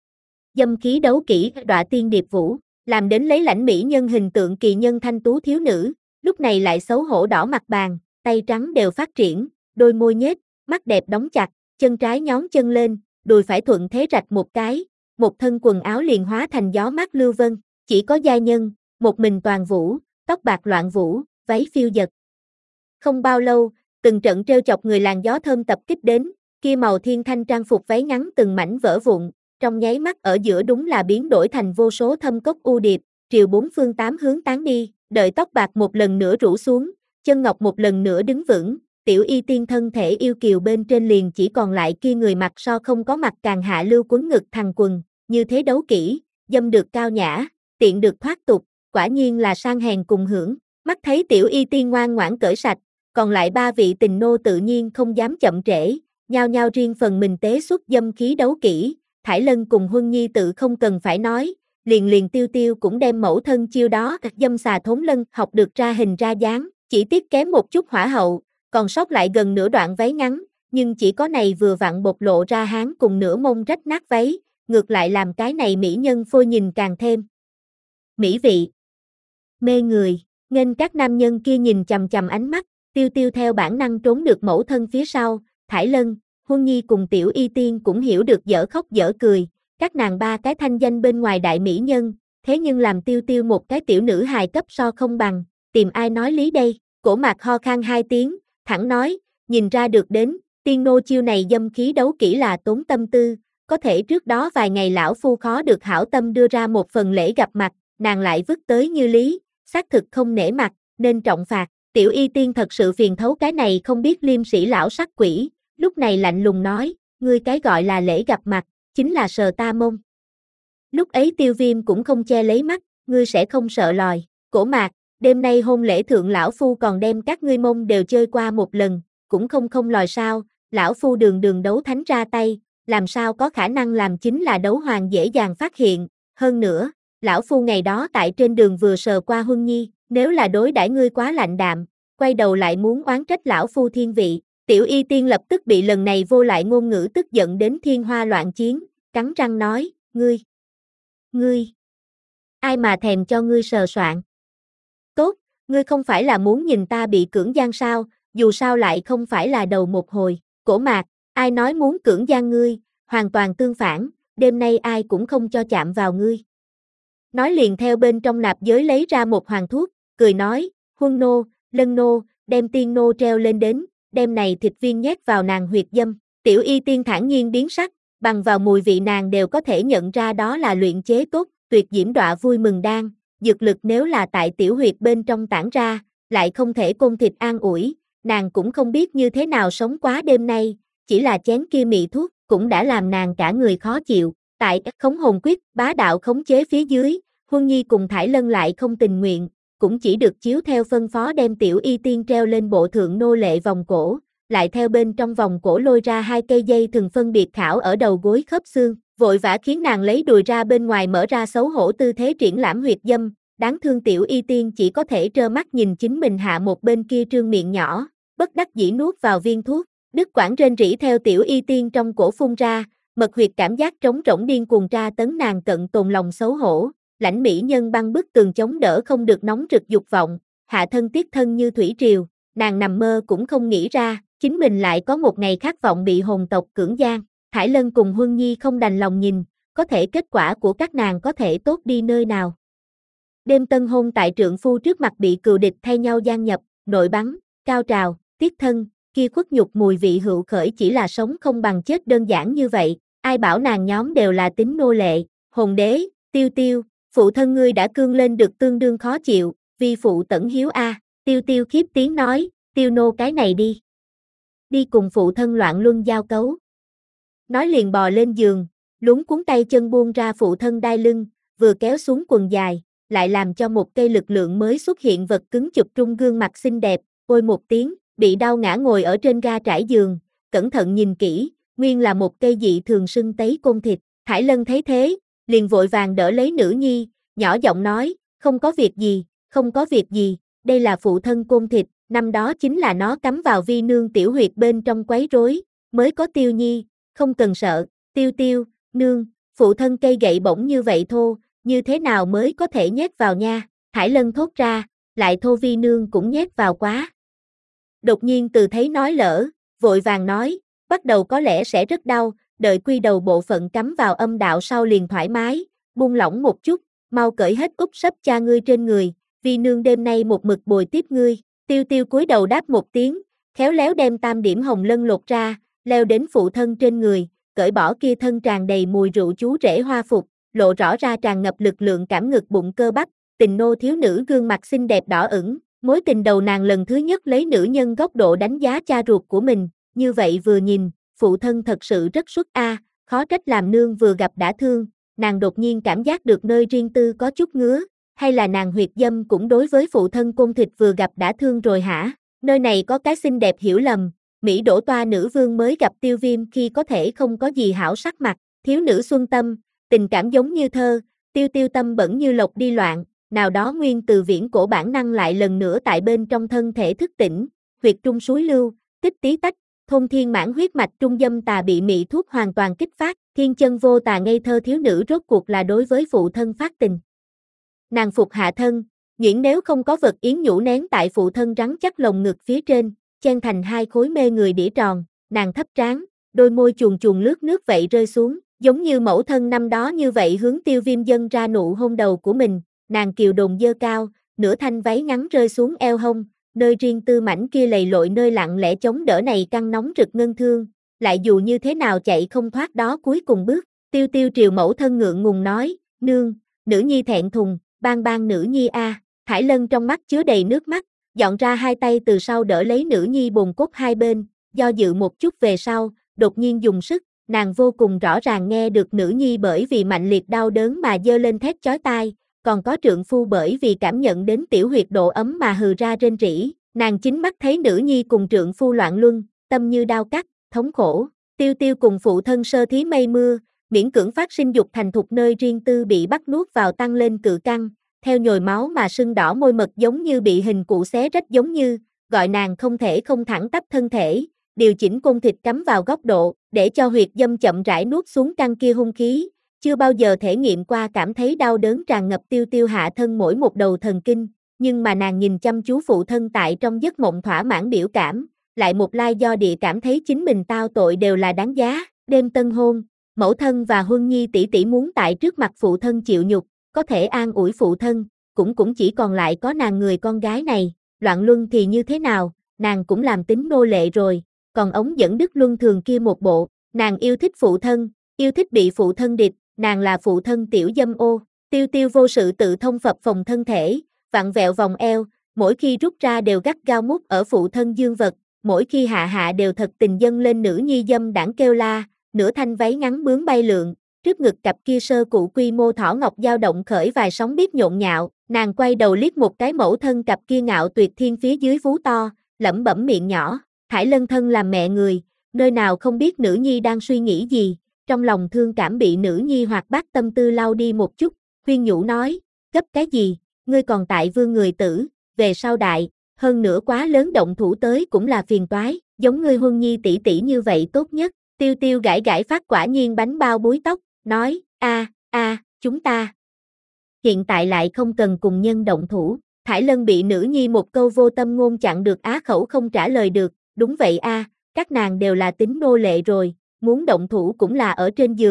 Speaker 1: Dâm khí đấu kỹ, đọa tiên điệp vũ, làm đến lấy lãnh mỹ nhân hình tượng kỳ nhân thanh tú thiếu nữ, lúc này lại xấu hổ đỏ mặt bàn, tay trắng đều phát triển, đôi môi nhếch, mắt đẹp đóng chặt, chân trái nhón chân lên, đùi phải thuận thế rạch một cái, một thân quần áo liền hóa thành gió mát lưu vân, chỉ có giai nhân, một mình toàn vũ, tóc bạc loạn vũ, váy phiêu dật. Không bao lâu, từng trận trêu chọc người làn gió thơm tập kích đến, kia màu thiên thanh trang phục váy ngắn từng mảnh vỡ vụn, trong nháy mắt ở giữa đúng là biến đổi thành vô số thâm cốc u điệp, triều bốn phương tám hướng tán đi, đợi tóc bạc một lần nữa rủ xuống, chân ngọc một lần nữa đứng vững, tiểu y tiên thân thể yêu kiều bên trên liền chỉ còn lại kia người mặt so không có mặt càng hạ lưu quấn ngực thằng quần, như thế đấu kỹ, dâm được cao nhã, tiện được thoát tục, quả nhiên là sang hèn cùng hưởng, mắt thấy tiểu y tiên ngoan ngoãn cởi sạch, còn lại ba vị tình nô tự nhiên không dám chậm trễ, nhao nhao riêng phần mình tế xuất dâm khí đấu kỹ, Thải Lân cùng Huân Nhi tự không cần phải nói, liền liền tiêu tiêu cũng đem mẫu thân chiêu đó dâm xà thốn lân học được ra hình ra dáng, chỉ tiếc kém một chút hỏa hậu, còn sót lại gần nửa đoạn váy ngắn, nhưng chỉ có này vừa vặn bộc lộ ra háng cùng nửa mông rách nát váy, ngược lại làm cái này mỹ nhân phôi nhìn càng thêm mỹ vị, mê người, nên các nam nhân kia nhìn chằm chằm ánh mắt, tiêu tiêu theo bản năng trốn được mẫu thân phía sau, Thải Lân, Huân Nhi cùng tiểu y tiên cũng hiểu được dở khóc dở cười, các nàng ba cái thanh danh bên ngoài đại mỹ nhân, thế nhưng làm tiêu tiêu một cái tiểu nữ hài cấp so không bằng, tìm ai nói lý đây, Cổ Mạc ho khan hai tiếng, thẳng nói, nhìn ra được đến, tiên nô chiêu này dâm khí đấu kỹ là tốn tâm tư, có thể trước đó vài ngày lão phu khó được hảo tâm đưa ra một phần lễ gặp mặt, nàng lại vứt tới như lý, xác thực không nể mặt, nên trọng phạt, tiểu y tiên thật sự phiền thấu cái này không biết liêm sĩ lão sắc quỷ, lúc này lạnh lùng nói, ngươi cái gọi là lễ gặp mặt, chính là sờ ta mông. Lúc ấy tiêu viêm cũng không che lấy mắt, ngươi sẽ không sợ lòi, Cổ Mạc, đêm nay hôn lễ thượng lão phu còn đem các ngươi mông đều chơi qua một lần, cũng không không lòi sao, lão phu đường đường đấu thánh ra tay, làm sao có khả năng làm chính là đấu hoàng dễ dàng phát hiện, hơn nữa, lão phu ngày đó tại trên đường vừa sờ qua Huân Nhi, nếu là đối đãi ngươi quá lạnh đạm, quay đầu lại muốn oán trách lão phu thiên vị. Tiểu y tiên lập tức bị lần này vô lại ngôn ngữ tức giận đến thiên hoa loạn chiến, cắn răng nói, ngươi, ngươi, ai mà thèm cho ngươi sờ soạn. Tốt, ngươi không phải là muốn nhìn ta bị cưỡng gian sao, dù sao lại không phải là đầu một hồi, Cổ Mạc, ai nói muốn cưỡng gian ngươi, hoàn toàn tương phản, đêm nay ai cũng không cho chạm vào ngươi. Nói liền theo bên trong nạp giới lấy ra một hoàng thuốc, cười nói, Huân nô, Lân nô, đem tiên nô treo lên đến, đem này thịt viên nhét vào nàng huyệt dâm, tiểu y tiên thản nhiên biến sắc, bằng vào mùi vị nàng đều có thể nhận ra đó là luyện chế tốt, tuyệt diễm đọa vui mừng đan, dược lực nếu là tại tiểu huyệt bên trong tản ra, lại không thể côn thịt an ủi, nàng cũng không biết như thế nào sống quá đêm nay, chỉ là chén kia mị thuốc, cũng đã làm nàng cả người khó chịu, tại khống hồn quyết, bá đạo khống chế phía dưới, Huân Nhi cùng Thải Lân lại không tình nguyện, cũng chỉ được chiếu theo phân phó đem tiểu y tiên treo lên bộ thượng nô lệ vòng cổ, lại theo bên trong vòng cổ lôi ra hai cây dây thừng phân biệt khảo ở đầu gối khớp xương, vội vã khiến nàng lấy đùi ra bên ngoài mở ra xấu hổ tư thế triển lãm huyệt dâm, đáng thương tiểu y tiên chỉ có thể trơ mắt nhìn chính mình hạ một bên kia trương miệng nhỏ, bất đắc dĩ nuốt vào viên thuốc, đứt quãng rên rỉ theo tiểu y tiên trong cổ phun ra, mật huyệt cảm giác trống rỗng điên cuồng tra tấn nàng cận tồn lòng xấu hổ. Lãnh mỹ nhân băng bức tường chống đỡ không được nóng rực dục vọng, hạ thân tiết thân như thủy triều, nàng nằm mơ cũng không nghĩ ra, chính mình lại có một ngày khát vọng bị hồn tộc cưỡng gian. Thải Lân cùng Huân Nhi không đành lòng nhìn, có thể kết quả của các nàng có thể tốt đi nơi nào. Đêm tân hôn tại trượng phu trước mặt bị cừu địch thay nhau gian nhập, nội bắn, cao trào, tiết thân, kia khuất nhục mùi vị hữu khởi chỉ là sống không bằng chết đơn giản như vậy, ai bảo nàng nhóm đều là tính nô lệ, hồn đế, tiêu tiêu, phụ thân ngươi đã cương lên được tương đương khó chịu, vi phụ tẩn hiếu a, tiêu tiêu khiếp tiếng nói, tiêu nô cái này đi. Đi cùng phụ thân loạn luân giao cấu. Nói liền bò lên giường, luống cuốn tay chân buông ra phụ thân đai lưng, vừa kéo xuống quần dài, lại làm cho một cây lực lượng mới xuất hiện vật cứng chụp trung gương mặt xinh đẹp, ôi một tiếng, bị đau ngã ngồi ở trên ga trải giường, cẩn thận nhìn kỹ, nguyên là một cây dị thường sưng tấy côn thịt, Thải Lân thấy thế, liền vội vàng đỡ lấy nữ nhi, nhỏ giọng nói, không có việc gì, không có việc gì, đây là phụ thân côn thịt, năm đó chính là nó cắm vào vi nương tiểu huyệt bên trong quấy rối, mới có Tiêu nhi, không cần sợ, tiêu tiêu, nương, phụ thân cây gậy bổng như vậy thô, như thế nào mới có thể nhét vào nha, Thải Lân thốt ra, lại thô vi nương cũng nhét vào quá. Đột nhiên từ thấy nói lỡ, vội vàng nói, bắt đầu có lẽ sẽ rất đau, đợi quy đầu bộ phận cắm vào âm đạo sau liền thoải mái, buông lỏng một chút, mau cởi hết úp sấp cha ngươi trên người, vi nương đêm nay một mực bồi tiếp ngươi, tiêu tiêu cúi đầu đáp một tiếng, khéo léo đem tam điểm hồng lân lột ra, leo đến phụ thân trên người, cởi bỏ kia thân tràn đầy mùi rượu chú rể hoa phục, lộ rõ ra tràn ngập lực lượng cảm ngực bụng cơ bắp, tình nô thiếu nữ gương mặt xinh đẹp đỏ ửng, mối tình đầu nàng lần thứ nhất lấy nữ nhân góc độ đánh giá cha ruột của mình, như vậy vừa nhìn, phụ thân thật sự rất xuất a, khó trách làm nương vừa gặp đã thương, nàng đột nhiên cảm giác được nơi riêng tư có chút ngứa, hay là nàng huyệt dâm cũng đối với phụ thân côn thịt vừa gặp đã thương rồi hả, nơi này có cái xinh đẹp hiểu lầm, Mỹ đổ toa nữ vương mới gặp Tiêu Viêm khi có thể không có gì hảo sắc mặt, thiếu nữ xuân tâm, tình cảm giống như thơ, tiêu tiêu tâm bẩn như lộc đi loạn, nào đó nguyên từ viễn cổ bản năng lại lần nữa tại bên trong thân thể thức tỉnh, huyệt trung suối lưu, tích tí tách, thôn thiên mãn huyết mạch trung dâm tà bị mị thuốc hoàn toàn kích phát, thiên chân vô tà ngây thơ thiếu nữ rốt cuộc là đối với phụ thân phát tình. Nàng phục hạ thân, nhuyễn nếu không có vật yến nhũ nén tại phụ thân rắn chắc lồng ngực phía trên, chen thành hai khối mê người đĩa tròn, nàng thấp trán, đôi môi chuồn chuồn lướt nước vậy rơi xuống, giống như mẫu thân năm đó như vậy hướng Tiêu Viêm dâng ra nụ hôn đầu của mình, nàng kiều đồn dơ cao, nửa thanh váy ngắn rơi xuống eo hông, nơi riêng tư mảnh kia lầy lội nơi lặng lẽ chống đỡ này căng nóng rực ngân thương, lại dù như thế nào chạy không thoát đó cuối cùng bước, tiêu tiêu triều mẫu thân ngượng ngùng nói, nương, nữ nhi thẹn thùng, bang bang nữ nhi a, à. Thải Lân trong mắt chứa đầy nước mắt, dọn ra hai tay từ sau đỡ lấy nữ nhi bồn cốt hai bên, do dự một chút về sau, đột nhiên dùng sức, nàng vô cùng rõ ràng nghe được nữ nhi bởi vì mạnh liệt đau đớn mà giơ lên thét chói tai, còn có trượng phu bởi vì cảm nhận đến tiểu huyệt độ ấm mà hừ ra rên rỉ, nàng chính mắt thấy nữ nhi cùng trượng phu loạn luân, tâm như đao cắt, thống khổ, tiêu tiêu cùng phụ thân sơ thí mây mưa, miễn cưỡng phát sinh dục thành thục nơi riêng tư bị bắt nuốt vào tăng lên cự căng, theo nhồi máu mà sưng đỏ môi mật giống như bị hình cụ xé rách giống như, gọi nàng không thể không thẳng tắp thân thể, điều chỉnh côn thịt cắm vào góc độ, để cho huyệt dâm chậm rãi nuốt xuống căng kia hung khí, chưa bao giờ thể nghiệm qua cảm thấy đau đớn tràn ngập tiêu tiêu hạ thân mỗi một đầu thần kinh, nhưng mà nàng nhìn chăm chú phụ thân tại trong giấc mộng thỏa mãn biểu cảm, lại một lai do địa cảm thấy chính mình tao tội đều là đáng giá, đêm tân hôn, mẫu thân và huân nhi tỷ tỷ muốn tại trước mặt phụ thân chịu nhục, có thể an ủi phụ thân, cũng cũng chỉ còn lại có nàng người con gái này, loạn luân thì như thế nào, nàng cũng làm tính nô lệ rồi, còn ống dẫn đức luân thường kia một bộ, nàng yêu thích phụ thân, yêu thích bị phụ thân địch, nàng là phụ thân tiểu dâm ô, tiêu tiêu vô sự tự thông phập phòng thân thể, vặn vẹo vòng eo, mỗi khi rút ra đều gắt gao mút ở phụ thân dương vật, mỗi khi hạ hạ đều thật tình dâng lên nữ nhi dâm đảng kêu la, nửa thanh váy ngắn bướm bay lượn, trước ngực cặp kia sơ cụ quy mô thỏ ngọc dao động khởi vài sóng biết nhộn nhạo, nàng quay đầu liếc một cái mẫu thân cặp kia ngạo tuyệt thiên phía dưới vú to, lẩm bẩm miệng nhỏ, Thải Lân thân làm mẹ người, nơi nào không biết nữ nhi đang suy nghĩ gì, trong lòng thương cảm bị nữ nhi hoạt bát tâm tư lau đi một chút, khuyên nhủ nói, gấp cái gì, ngươi còn tại vương người tử, về sau đại, hơn nữa quá lớn động thủ tới cũng là phiền toái, giống ngươi huân nhi tỷ tỷ như vậy tốt nhất, tiêu tiêu gãi gãi phát quả nhiên bánh bao búi tóc, nói, a a chúng ta hiện tại lại không cần cùng nhân động thủ, Thải Lân bị nữ nhi một câu vô tâm ngôn chặn được á khẩu không trả lời được, đúng vậy a, các nàng đều là tính nô lệ rồi, muốn động thủ cũng là ở trên giường,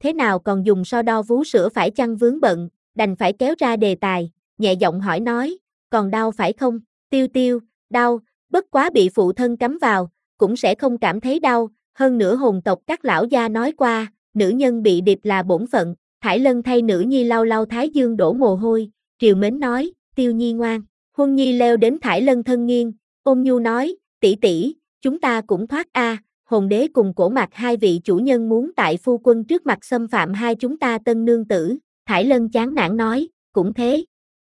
Speaker 1: thế nào còn dùng so đo vú sữa phải chăng vướng bận, đành phải kéo ra đề tài, nhẹ giọng hỏi nói, còn đau phải không? Tiêu Tiêu, đau, bất quá bị phụ thân cắm vào, cũng sẽ không cảm thấy đau, hơn nữa hồn tộc các lão gia nói qua, nữ nhân bị địch là bổn phận. Thải Lân thay nữ nhi lau lau thái dương đổ mồ hôi, triều mến nói, Tiêu Nhi ngoan. Huân Nhi leo đến Thải Lân thân nghiêng, ôm nhu nói, tỷ tỷ, chúng ta cũng thoát a. Hồn đế cùng Cổ Mạc hai vị chủ nhân muốn tại phu quân trước mặt xâm phạm hai chúng ta tân nương tử. Thải Lân chán nản nói, cũng thế.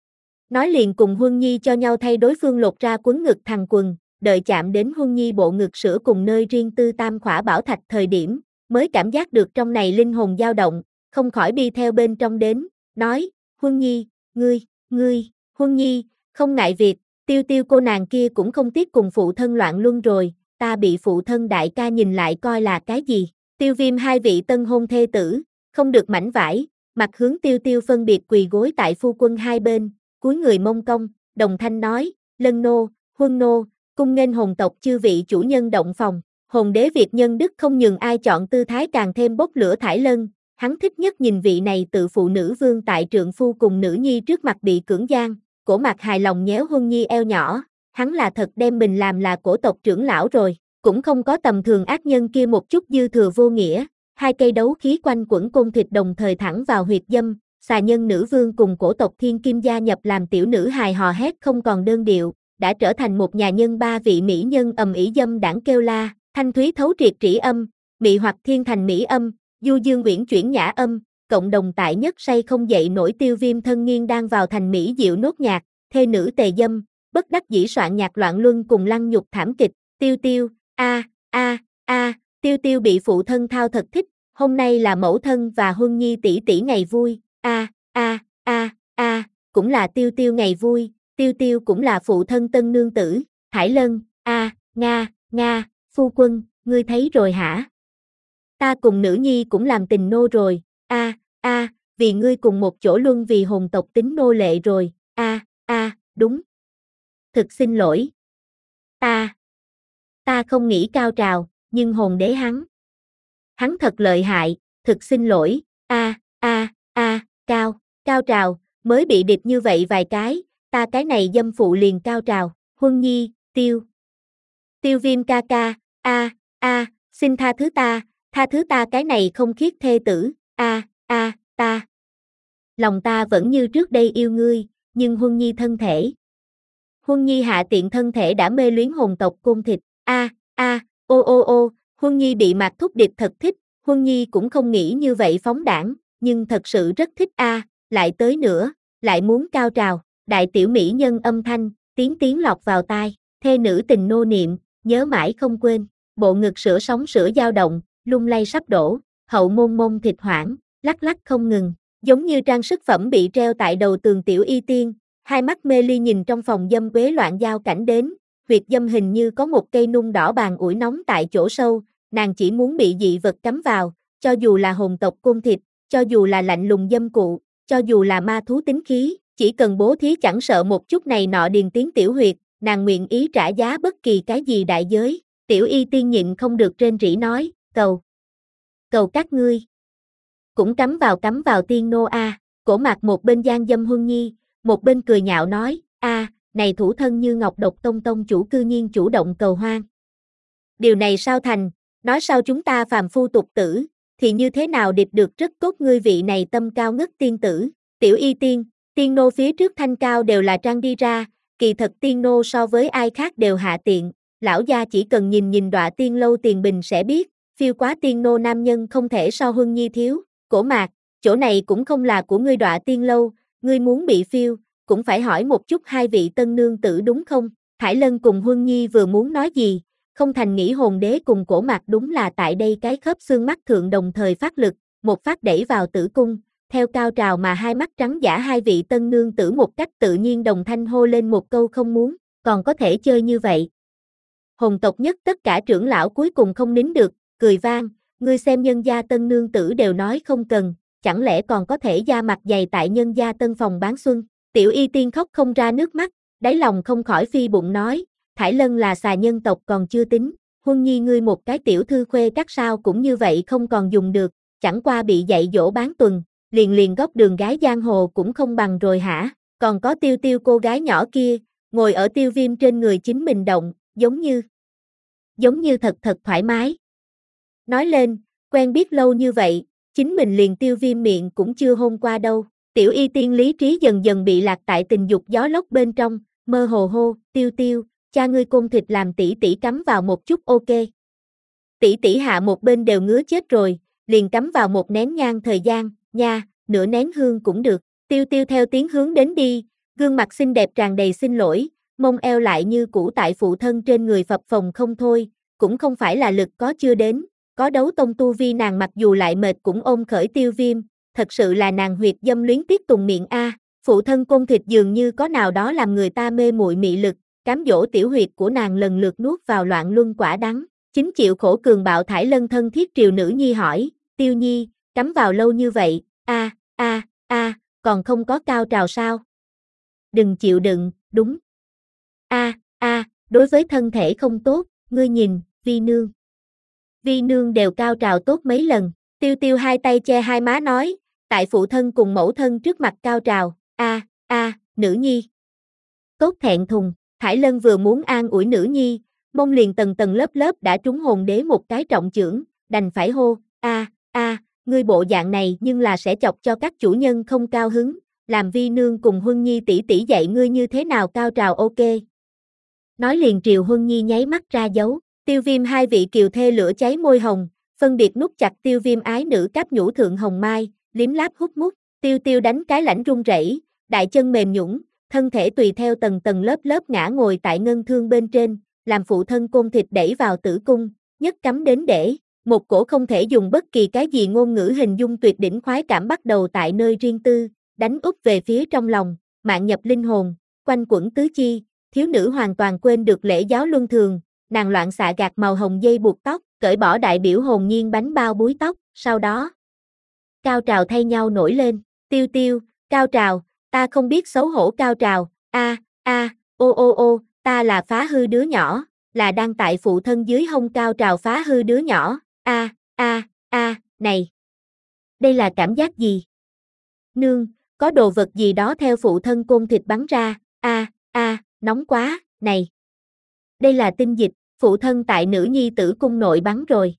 Speaker 1: Nói liền cùng Huân Nhi cho nhau thay đối phương lột ra quấn ngực thằng quần, đợi chạm đến Huân Nhi bộ ngực sữa cùng nơi riêng tư tam khỏa bảo thạch thời điểm, mới cảm giác được trong này linh hồn dao động, không khỏi đi theo bên trong đến, nói, Huân Nhi, ngươi, ngươi, Huân Nhi, không ngại việc, Tiêu Tiêu cô nàng kia cũng không tiếc cùng phụ thân loạn luân rồi, ta bị phụ thân đại ca nhìn lại coi là cái gì. Tiêu Viêm hai vị tân hôn thê tử, không được mảnh vải, mặt hướng Tiêu Tiêu phân biệt quỳ gối tại phu quân hai bên, cúi người mông công, đồng thanh nói, Lân nô, Huân nô, cung nghênh hồn tộc chư vị chủ nhân động phòng. Hồn đế Việt nhân đức không nhường ai chọn tư thái càng thêm bốc lửa Thải Lân, hắn thích nhất nhìn vị này tự phụ nữ vương tại trượng phu cùng nữ nhi trước mặt bị cưỡng gian, Cổ Mạc hài lòng nhéo Huân Nhi eo nhỏ, hắn là thật đem mình làm là cổ tộc trưởng lão rồi, cũng không có tầm thường ác nhân kia một chút dư thừa vô nghĩa, hai cây đấu khí quanh quẩn côn thịt đồng thời thẳng vào huyệt dâm, xà nhân nữ vương cùng cổ tộc thiên kim gia nhập làm tiểu nữ hài hò hét không còn đơn điệu, đã trở thành một nhà nhân ba vị mỹ nhân ầm ĩ dâm đảng kêu la, thanh thúy thấu triệt trĩ âm, mị hoặc thiên thành mỹ âm, du dương uyển chuyển nhã âm, cộng đồng tại nhất say không dậy nổi. Tiêu Viêm thân nghiêng đang vào thành mỹ diệu nốt nhạc, thê nữ tề dâm, bất đắc dĩ soạn nhạc loạn luân cùng lăng nhục thảm kịch, Tiêu Tiêu, a a a, Tiêu Tiêu bị phụ thân thao thật thích, hôm nay là mẫu thân và Huân Nhi tỷ tỷ ngày vui, a a a a, cũng là Tiêu Tiêu ngày vui, Tiêu Tiêu cũng là phụ thân tân nương tử, Thải Lân, a, nga, nga, phu quân, ngươi thấy rồi hả? Ta cùng nữ nhi cũng làm tình nô rồi, a a, vì ngươi cùng một chỗ luân vì hồn tộc tính nô lệ rồi, a a, đúng. Thực xin lỗi. Ta, ta không nghĩ cao trào, nhưng hồn đế hắn. Hắn thật lợi hại, thực xin lỗi, a a a, cao, cao trào, mới bị địch như vậy vài cái, ta cái này dâm phụ liền cao trào, Huân Nhi, Tiêu. Tiêu Viêm ca ca, a a, xin tha thứ ta, tha thứ ta cái này không khiết thê tử, a a, ta. Lòng ta vẫn như trước đây yêu ngươi, nhưng Huân Nhi thân thể. Huân Nhi hạ tiện thân thể đã mê luyến hồn tộc côn thịt, a a, ô ô ô, Huân Nhi bị Mạc thúc địch thật thích, Huân Nhi cũng không nghĩ như vậy phóng đảng, nhưng thật sự rất thích a, lại tới nữa, lại muốn cao trào, đại tiểu mỹ nhân âm thanh, tiếng tiếng lọt vào tai, thê nữ tình nô niệm, nhớ mãi không quên, bộ ngực sữa sóng sữa dao động, lung lay sắp đổ, hậu môn môn thịt hoảng, lắc lắc không ngừng, giống như trang sức phẩm bị treo tại đầu tường tiểu y tiên, hai mắt mê ly nhìn trong phòng dâm quế loạn giao cảnh đến, huyệt dâm hình như có một cây nung đỏ bàn ủi nóng tại chỗ sâu, nàng chỉ muốn bị dị vật cắm vào, cho dù là hồn tộc côn thịt, cho dù là lạnh lùng dâm cụ, cho dù là ma thú tính khí, chỉ cần bố thí chẳng sợ một chút này nọ điền tiến tiểu huyệt, nàng nguyện ý trả giá bất kỳ cái gì đại giới. Tiểu y tiên nhịn không được trên rỉ nói, cầu, cầu các ngươi. Cũng cắm vào cắm vào tiên nô a, Cổ Mạc một bên gian dâm Huân Nhi, một bên cười nhạo nói, a, này thủ thân như ngọc độc tông tông chủ cư nhiên chủ động cầu hoang. Điều này sao thành, nói sao chúng ta phàm phu tục tử, thì như thế nào địch được rất tốt ngươi vị này tâm cao ngất tiên tử, tiểu y tiên, tiên nô phía trước thanh cao đều là trang đi ra, kỳ thật tiên nô so với ai khác đều hạ tiện, lão gia chỉ cần nhìn nhìn đọa tiên lâu tiền bình sẽ biết, phiêu quá tiên nô nam nhân không thể so Huân Nhi thiếu, Cổ Mạc, chỗ này cũng không là của ngươi đọa tiên lâu, ngươi muốn bị phiêu, cũng phải hỏi một chút hai vị tân nương tử đúng không? Thải Lân cùng Huân Nhi vừa muốn nói gì, không thành nghĩ hồn đế cùng Cổ Mạc đúng là tại đây cái khớp xương mắt thượng đồng thời phát lực, một phát đẩy vào tử cung, theo cao trào mà hai mắt trắng giả hai vị tân nương tử một cách tự nhiên đồng thanh hô lên một câu không muốn, còn có thể chơi như vậy. Hồn tộc nhất tất cả trưởng lão cuối cùng không nín được, cười vang, ngươi xem nhân gia tân nương tử đều nói không cần, chẳng lẽ còn có thể da mặt dày tại nhân gia tân phòng bán xuân. Tiểu y tiên khóc không ra nước mắt, đáy lòng không khỏi phi bụng nói, Thải Lân là xà nhân tộc còn chưa tính, Huân Nhi ngươi một cái tiểu thư khuê các sao cũng như vậy không còn dùng được, chẳng qua bị dạy dỗ bán tuần, liền liền góc đường gái giang hồ cũng không bằng rồi hả, còn có Tiêu Tiêu cô gái nhỏ kia, ngồi ở Tiêu Viêm trên người chính mình động, giống như, giống như thật thật thoải mái. Nói lên, quen biết lâu như vậy, chính mình liền Tiêu Viêm miệng cũng chưa hôn qua đâu. Tiểu Y Tiên lý trí dần dần bị lạc tại tình dục gió lốc bên trong, mơ hồ hô, Tiêu Tiêu, cha ngươi côn thịt làm tỷ tỷ cắm vào một chút ok. Tỷ tỷ hạ một bên đều ngứa chết rồi, liền cắm vào một nén nhang thời gian, nha, nửa nén hương cũng được. Tiêu Tiêu theo tiếng hướng đến đi, gương mặt xinh đẹp tràn đầy xin lỗi, mông eo lại như cũ tại phụ thân trên người phập phồng không thôi, cũng không phải là lực có chưa đến, có đấu tông tu vi nàng mặc dù lại mệt cũng ôm khởi Tiêu Viêm, thật sự là nàng huyệt dâm luyến tiếc tùng miệng a, phụ thân côn thịt dường như có nào đó làm người ta mê muội mị lực, cám dỗ tiểu huyệt của nàng lần lượt nuốt vào loạn luân quả đắng, chính chịu khổ cường bạo Thải Lân thân thiết triều nữ nhi hỏi, Tiêu Nhi, cắm vào lâu như vậy, a a a, còn không có cao trào sao? Đừng chịu đựng, đúng. A a, đối với thân thể không tốt, ngươi nhìn, Vi nương. Vi nương đều cao trào tốt mấy lần, Tiêu Tiêu hai tay che hai má nói, tại phụ thân cùng mẫu thân trước mặt cao trào, a a, nữ nhi. Tốt thẹn thùng, Thải Lân vừa muốn an ủi nữ nhi, mông liền tầng tầng lớp lớp đã trúng hồn đế một cái trọng chưởng, đành phải hô, a a, ngươi bộ dạng này nhưng là sẽ chọc cho các chủ nhân không cao hứng, làm Vi nương cùng Huân Nhi tỷ tỷ dạy ngươi như thế nào cao trào ok. Nói liền triều Huân Nhi nháy mắt ra dấu, Tiêu Viêm hai vị kiều thê lửa cháy môi hồng, phân biệt nút chặt Tiêu Viêm ái nữ cáp nhũ thượng hồng mai, liếm láp hút mút, Tiêu Tiêu đánh cái lãnh run rẩy, đại chân mềm nhũn, thân thể tùy theo tầng tầng lớp lớp ngã ngồi tại ngân thương bên trên, làm phụ thân côn thịt đẩy vào tử cung, nhất cắm đến để, một cổ không thể dùng bất kỳ cái gì ngôn ngữ hình dung tuyệt đỉnh khoái cảm bắt đầu tại nơi riêng tư, đánh úp về phía trong lòng, mạng nhập linh hồn, quanh quẩn tứ chi, thiếu nữ hoàn toàn quên được lễ giáo luân thường, nàng loạn xạ gạt màu hồng dây buộc tóc, cởi bỏ đại biểu hồn nhiên bánh bao búi tóc, sau đó cao trào thay nhau nổi lên, Tiêu Tiêu, cao trào, ta không biết xấu hổ cao trào, a a, ô ô ô, ta là phá hư đứa nhỏ, là đang tại phụ thân dưới hông cao trào phá hư đứa nhỏ, a a a, này, đây là cảm giác gì? Nương, có đồ vật gì đó theo phụ thân côn thịt bắn ra, a a, nóng quá, này. Đây là tinh dịch, phụ thân tại nữ nhi tử cung nội bắn rồi.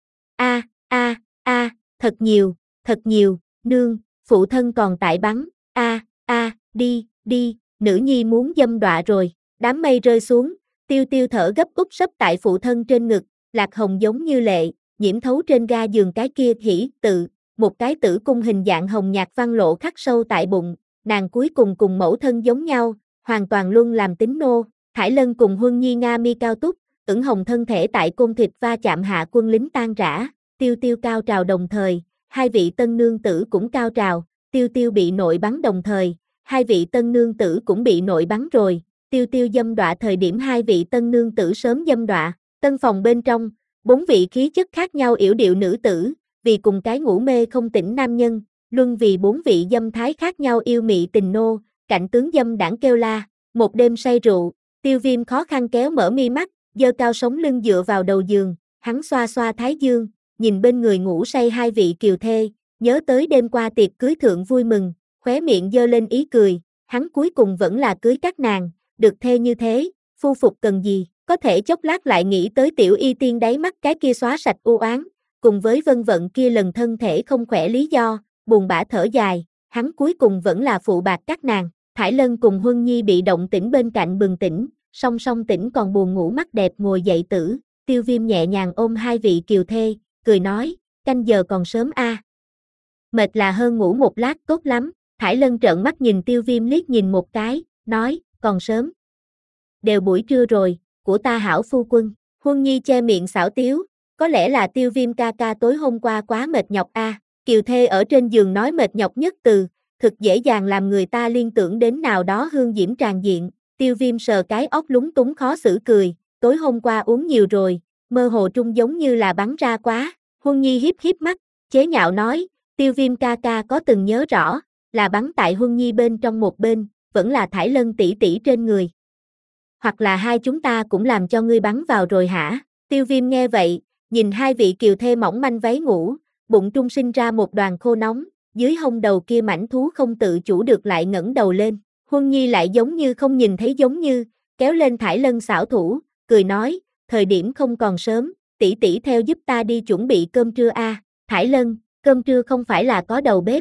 Speaker 1: A a a, thật nhiều, thật nhiều, nương, phụ thân còn tại bắn, a a, đi, đi, nữ nhi muốn dâm đọa rồi, đám mây rơi xuống, Tiêu Tiêu thở gấp úp sấp tại phụ thân trên ngực, lạc hồng giống như lệ, nhiễm thấu trên ga giường cái kia hỉ tự, một cái tử cung hình dạng hồng nhạt văn lộ khắc sâu tại bụng, nàng cuối cùng cùng mẫu thân giống nhau, hoàn toàn luôn làm tín nô, Thải Lân cùng Huân Nhi Nga mi cao túc, ửng hồng thân thể tại côn thịt va chạm hạ quân lính tan rã, Tiêu Tiêu cao trào đồng thời, hai vị tân nương tử cũng cao trào, Tiêu Tiêu bị nội bắn đồng thời, hai vị tân nương tử cũng bị nội bắn rồi, Tiêu Tiêu dâm đọa thời điểm hai vị tân nương tử sớm dâm đọa, tân phòng bên trong, bốn vị khí chất khác nhau yểu điệu nữ tử, vì cùng cái ngủ mê không tỉnh nam nhân, luân vì bốn vị dâm thái khác nhau yêu mị tình nô, cạnh tướng dâm đảng kêu la, một đêm say rượu, Tiêu Viêm khó khăn kéo mở mi mắt, giơ cao sống lưng dựa vào đầu giường, hắn xoa xoa thái dương, nhìn bên người ngủ say hai vị kiều thê, nhớ tới đêm qua tiệc cưới thượng vui mừng, khóe miệng giơ lên ý cười, hắn cuối cùng vẫn là cưới các nàng, được thê như thế, phu phục cần gì, có thể chốc lát lại nghĩ tới Tiểu Y Tiên đáy mắt cái kia xóa sạch u oán, cùng với vân vận kia lần thân thể không khỏe lý do, buồn bã thở dài, hắn cuối cùng vẫn là phụ bạc các nàng. Thải Lân cùng Huân Nhi bị động tĩnh bên cạnh bừng tỉnh, song song tỉnh còn buồn ngủ mắt đẹp ngồi dậy tử, Tiêu Viêm nhẹ nhàng ôm hai vị kiều thê, cười nói, canh giờ còn sớm a. À. Mệt là hơn ngủ một lát tốt lắm, Thải Lân trợn mắt nhìn Tiêu Viêm liếc nhìn một cái, nói, còn sớm. Đều buổi trưa rồi, của ta hảo phu quân, Huân Nhi che miệng xảo tiếu, có lẽ là Tiêu Viêm ca ca tối hôm qua quá mệt nhọc a. À. Kiều thê ở trên giường nói mệt nhọc nhất từ, thực dễ dàng làm người ta liên tưởng đến nào đó hương diễm tràn diện, Tiêu Viêm sờ cái óc lúng túng khó xử cười, tối hôm qua uống nhiều rồi, mơ hồ trung giống như là bắn ra quá, Huân Nhi hiếp hiếp mắt, chế nhạo nói, Tiêu Viêm ca ca có từng nhớ rõ, là bắn tại Huân Nhi bên trong một bên, vẫn là Thải Lân tỷ tỷ trên người. Hoặc là hai chúng ta cũng làm cho ngươi bắn vào rồi hả? Tiêu Viêm nghe vậy, nhìn hai vị kiều thê mỏng manh váy ngủ, bụng trung sinh ra một đoàn khô nóng, dưới hông đầu kia mảnh thú không tự chủ được lại ngẩng đầu lên. Huân Nhi lại giống như không nhìn thấy giống như, kéo lên Thải Lân xảo thủ, cười nói, thời điểm không còn sớm, tỷ tỷ theo giúp ta đi chuẩn bị cơm trưa a. À. Thải Lân, cơm trưa không phải là có đầu bếp.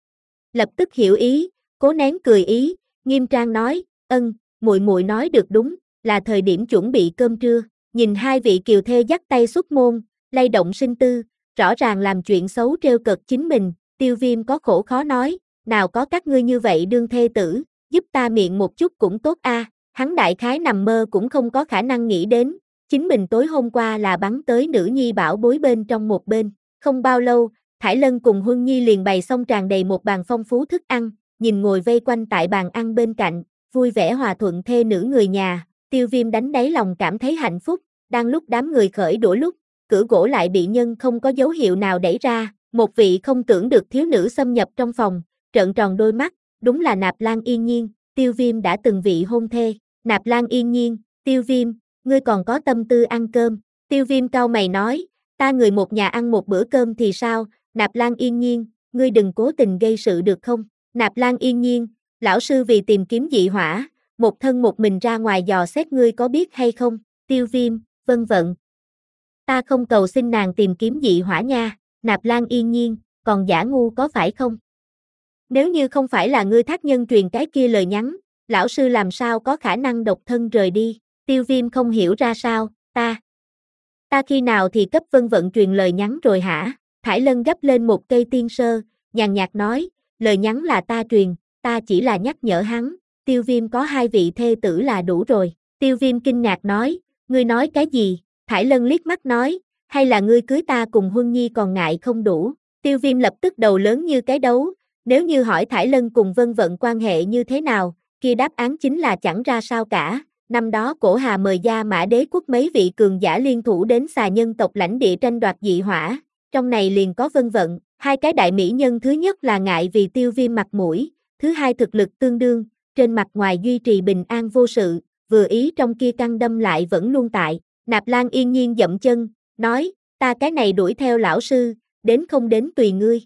Speaker 1: Lập tức hiểu ý, cố nén cười ý, nghiêm trang nói, ân, muội muội nói được đúng, là thời điểm chuẩn bị cơm trưa. Nhìn hai vị kiều thê dắt tay xuất môn, lay động sinh tư, rõ ràng làm chuyện xấu trêu cợt chính mình, Tiêu Viêm có khổ khó nói, nào có các ngươi như vậy đương thê tử, giúp ta miệng một chút cũng tốt a. À. Hắn đại khái nằm mơ cũng không có khả năng nghĩ đến, chính mình tối hôm qua là bắn tới nữ nhi bảo bối bên trong một bên. Không bao lâu, Thải Lân cùng Huân Nhi liền bày xong tràn đầy một bàn phong phú thức ăn, nhìn ngồi vây quanh tại bàn ăn bên cạnh, vui vẻ hòa thuận thê nữ người nhà, Tiêu Viêm đánh đáy lòng cảm thấy hạnh phúc, đang lúc đám người khởi đũa lúc, cửa gỗ lại bị nhân không có dấu hiệu nào đẩy ra, một vị không tưởng được thiếu nữ xâm nhập trong phòng, trợn tròn đôi mắt, đúng là Nạp Lan Yên Nhiên, Tiêu Viêm đã từng vị hôn thê. Nạp Lan Yên Nhiên, Tiêu Viêm, ngươi còn có tâm tư ăn cơm. Tiêu Viêm cau mày nói, ta người một nhà ăn một bữa cơm thì sao, Nạp Lan Yên Nhiên, ngươi đừng cố tình gây sự được không? Nạp Lan Yên Nhiên, lão sư vì tìm kiếm dị hỏa, một thân một mình ra ngoài dò xét ngươi có biết hay không? Tiêu Viêm, vân vận. Ta không cầu xin nàng tìm kiếm dị hỏa nha, Nạp Lan Yên Nhiên, còn giả ngu có phải không? Nếu như không phải là ngươi thác nhân truyền cái kia lời nhắn, lão sư làm sao có khả năng độc thân rời đi? Tiêu Viêm không hiểu ra sao, ta. Ta khi nào thì cấp vân vận truyền lời nhắn rồi hả? Thải Lân gấp lên một cây tiên sơ, nhàn nhạt nói, lời nhắn là ta truyền, ta chỉ là nhắc nhở hắn, Tiêu Viêm có hai vị thê tử là đủ rồi. Tiêu Viêm kinh ngạc nói, ngươi nói cái gì? Thải Lân liếc mắt nói, hay là ngươi cưới ta cùng Huân Nhi còn ngại không đủ? Tiêu Viêm lập tức đầu lớn như cái đấu, nếu như hỏi Thải Lân cùng vân vận quan hệ như thế nào, kia đáp án chính là chẳng ra sao cả. Năm đó Cổ Hà mời Gia Mã Đế quốc mấy vị cường giả liên thủ đến xà nhân tộc lãnh địa tranh đoạt dị hỏa, trong này liền có vân vận, hai cái đại mỹ nhân thứ nhất là ngại vì Tiêu Viêm mặt mũi, thứ hai thực lực tương đương, trên mặt ngoài duy trì bình an vô sự, vừa ý trong kia căng đâm lại vẫn luôn tại. Nạp Lan Yên Nhiên dậm chân, nói, ta cái này đuổi theo lão sư, đến không đến tùy ngươi.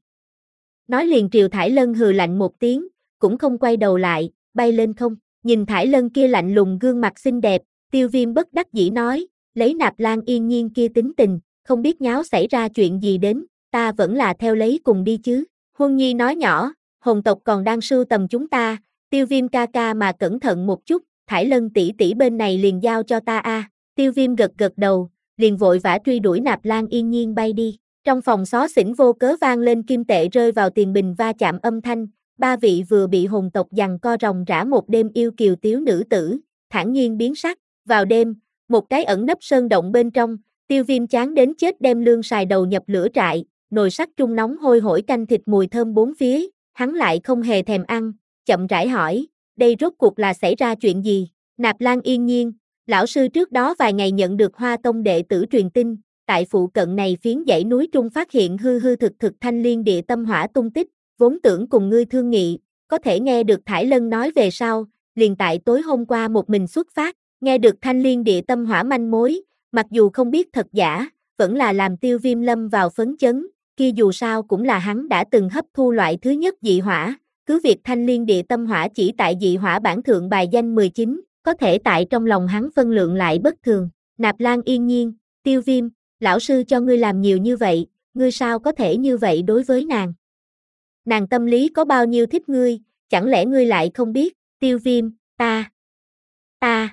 Speaker 1: Nói liền Triều Thải Lân hừ lạnh một tiếng, cũng không quay đầu lại, bay lên không. Nhìn Thải Lân kia lạnh lùng gương mặt xinh đẹp, Tiêu Viêm bất đắc dĩ nói, lấy Nạp Lan Yên Nhiên kia tính tình, không biết nháo xảy ra chuyện gì đến, ta vẫn là theo lấy cùng đi chứ. Huân Nhi nói nhỏ, hồn tộc còn đang sưu tầm chúng ta, Tiêu Viêm ca ca mà cẩn thận một chút, Thải Lân tỷ tỷ bên này liền giao cho ta a. À. Tiêu Viêm gật gật đầu, liền vội vã truy đuổi Nạp Lan Yên Nhiên bay đi. Trong phòng xó xỉnh vô cớ vang lên kim tệ rơi vào tiền bình va chạm âm thanh. Ba vị vừa bị hồn tộc giằng co ròng rã một đêm yêu kiều tiếu nữ tử, thản nhiên biến sắc, vào đêm, một cái ẩn nấp sơn động bên trong, Tiêu Viêm chán đến chết đem lương xài đầu nhập lửa trại, nồi sắt trung nóng hôi hổi canh thịt mùi thơm bốn phía, hắn lại không hề thèm ăn, chậm rãi hỏi, đây rốt cuộc là xảy ra chuyện gì? Nạp Lan Yên Nhiên, lão sư trước đó vài ngày nhận được Hoa Tông đệ tử truyền tin, tại phụ cận này phiến dãy núi trung phát hiện hư hư thực thực thanh liên địa tâm hỏa tung tích. Vốn tưởng cùng ngươi thương nghị, có thể nghe được Thải Lân nói về sau, liền tại tối hôm qua một mình xuất phát, nghe được thanh liên địa tâm hỏa manh mối, mặc dù không biết thật giả, vẫn là làm Tiêu Viêm lâm vào phấn chấn, kia dù sao cũng là hắn đã từng hấp thu loại thứ nhất dị hỏa, cứ việc thanh liên địa tâm hỏa chỉ tại dị hỏa bản thượng bài danh mười chín, có thể tại trong lòng hắn phân lượng lại bất thường. Nạp Lan Yên Nhiên, Tiêu Viêm, lão sư cho ngươi làm nhiều như vậy, ngươi sao có thể như vậy đối với nàng? Nàng tâm lý có bao nhiêu thích ngươi, chẳng lẽ ngươi lại không biết? Tiêu Viêm, ta, ta,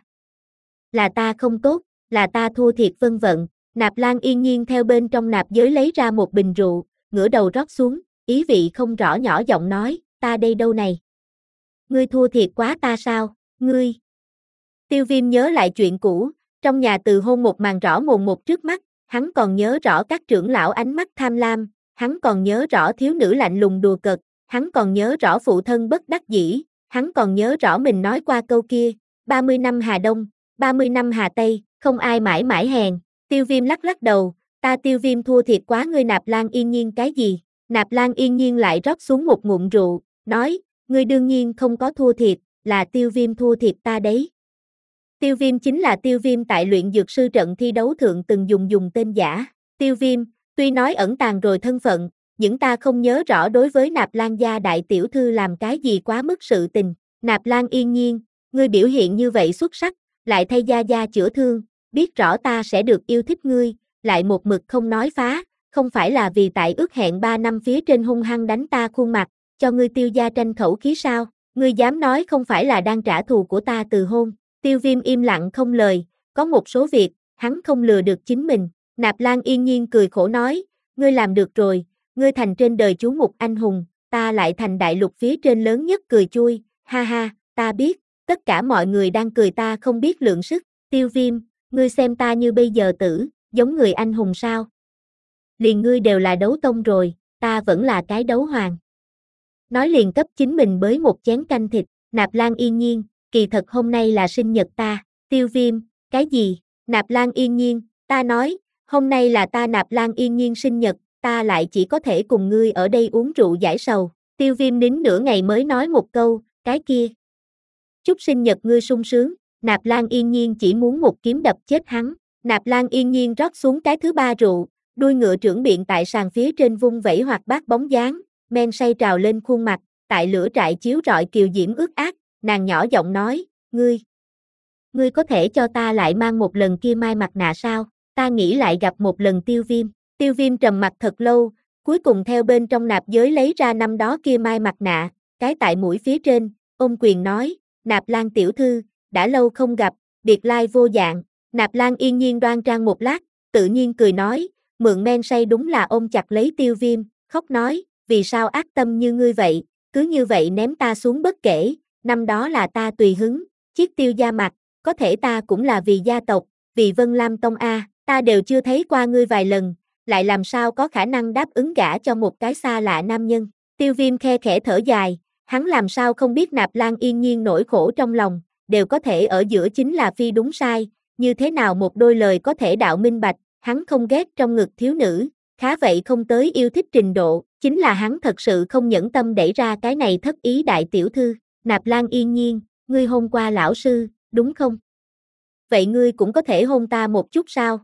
Speaker 1: là ta không tốt, là ta thua thiệt vân vận. Nạp Lan Yên Nhiên theo bên trong nạp giới lấy ra một bình rượu, ngửa đầu rót xuống, ý vị không rõ nhỏ giọng nói, ta đây đâu này? Ngươi thua thiệt quá ta sao, ngươi? Tiêu Viêm nhớ lại chuyện cũ, trong nhà từ hôn một màn rõ mồn một trước mắt, hắn còn nhớ rõ các trưởng lão ánh mắt tham lam, hắn còn nhớ rõ thiếu nữ lạnh lùng đùa cợt, hắn còn nhớ rõ phụ thân bất đắc dĩ, hắn còn nhớ rõ mình nói qua câu kia, ba mươi năm Hà Đông, ba mươi năm Hà Tây, không ai mãi mãi hèn. Tiêu Viêm lắc lắc đầu, ta Tiêu Viêm thua thiệt quá ngươi Nạp Lan Yên Nhiên cái gì? Nạp Lan Yên Nhiên lại rót xuống một ngụm rượu, nói, ngươi đương nhiên không có thua thiệt, là Tiêu Viêm thua thiệt ta đấy. Tiêu Viêm chính là Tiêu Viêm tại luyện dược sư trận thi đấu thượng từng dùng dùng tên giả. Tiêu Viêm, Tuy nói ẩn tàng rồi thân phận, nhưng ta không nhớ rõ đối với Nạp Lan gia đại tiểu thư làm cái gì quá mức sự tình. Nạp Lan yên nhiên, ngươi biểu hiện như vậy xuất sắc, lại thay gia gia chữa thương, biết rõ ta sẽ được yêu thích ngươi, lại một mực không nói phá, không phải là vì tại ước hẹn ba năm phía trên hung hăng đánh ta khuôn mặt, cho ngươi Tiêu gia tranh khẩu khí sao, ngươi dám nói không phải là đang trả thù của ta từ hôn. Tiêu Viêm im lặng không lời, có một số việc, hắn không lừa được chính mình. Nạp Lan yên nhiên cười khổ nói, ngươi làm được rồi, ngươi thành trên đời chú mục anh hùng, ta lại thành đại lục phía trên lớn nhất cười chui, ha ha, ta biết, tất cả mọi người đang cười ta không biết lượng sức. Tiêu Viêm, ngươi xem ta như bây giờ tử, giống người anh hùng sao? Liền ngươi đều là đấu tông rồi, ta vẫn là cái đấu hoàng. Nói liền cấp chính mình bới một chén canh thịt. Nạp Lan yên nhiên, kỳ thật hôm nay là sinh nhật ta. Tiêu Viêm, cái gì? Nạp Lan yên nhiên, ta nói, hôm nay là ta Nạp Lan yên nhiên sinh nhật, ta lại chỉ có thể cùng ngươi ở đây uống rượu giải sầu. Tiêu Viêm nín nửa ngày mới nói một câu, cái kia. Chúc sinh nhật ngươi sung sướng. Nạp Lan yên nhiên chỉ muốn một kiếm đập chết hắn. Nạp Lan yên nhiên rót xuống cái thứ ba rượu, đuôi ngựa trưởng biện tại sàn phía trên vung vẩy hoạt bát bóng dáng, men say trào lên khuôn mặt, tại lửa trại chiếu rọi kiều diễm ướt át, nàng nhỏ giọng nói, ngươi, ngươi có thể cho ta lại mang một lần kia mai mặt nạ sao, ta nghĩ lại gặp một lần Tiêu Viêm. Tiêu Viêm trầm mặt thật lâu, cuối cùng theo bên trong nạp giới lấy ra năm đó kia mai mặt nạ, cái tại mũi phía trên, ôm quyền nói, Nạp Lan tiểu thư, đã lâu không gặp, biệt lai vô dạng. Nạp Lan yên nhiên đoan trang một lát, tự nhiên cười nói, mượn men say đúng là ôm chặt lấy Tiêu Viêm, khóc nói, vì sao ác tâm như ngươi vậy, cứ như vậy ném ta xuống bất kể, năm đó là ta tùy hứng, chiếc Tiêu gia mặt, có thể ta cũng là vì gia tộc, vì Vân Lam Tông A, ta đều chưa thấy qua ngươi vài lần, lại làm sao có khả năng đáp ứng gả cho một cái xa lạ nam nhân. Tiêu Viêm khe khẽ thở dài, hắn làm sao không biết Nạp Lan yên nhiên nỗi khổ trong lòng, đều có thể ở giữa chính là phi đúng sai, như thế nào một đôi lời có thể đạo minh bạch, hắn không ghét trong ngực thiếu nữ, khá vậy không tới yêu thích trình độ, chính là hắn thật sự không nhẫn tâm đẩy ra cái này thất ý đại tiểu thư. Nạp Lan yên nhiên, ngươi hôn qua lão sư, đúng không? Vậy ngươi cũng có thể hôn ta một chút sao?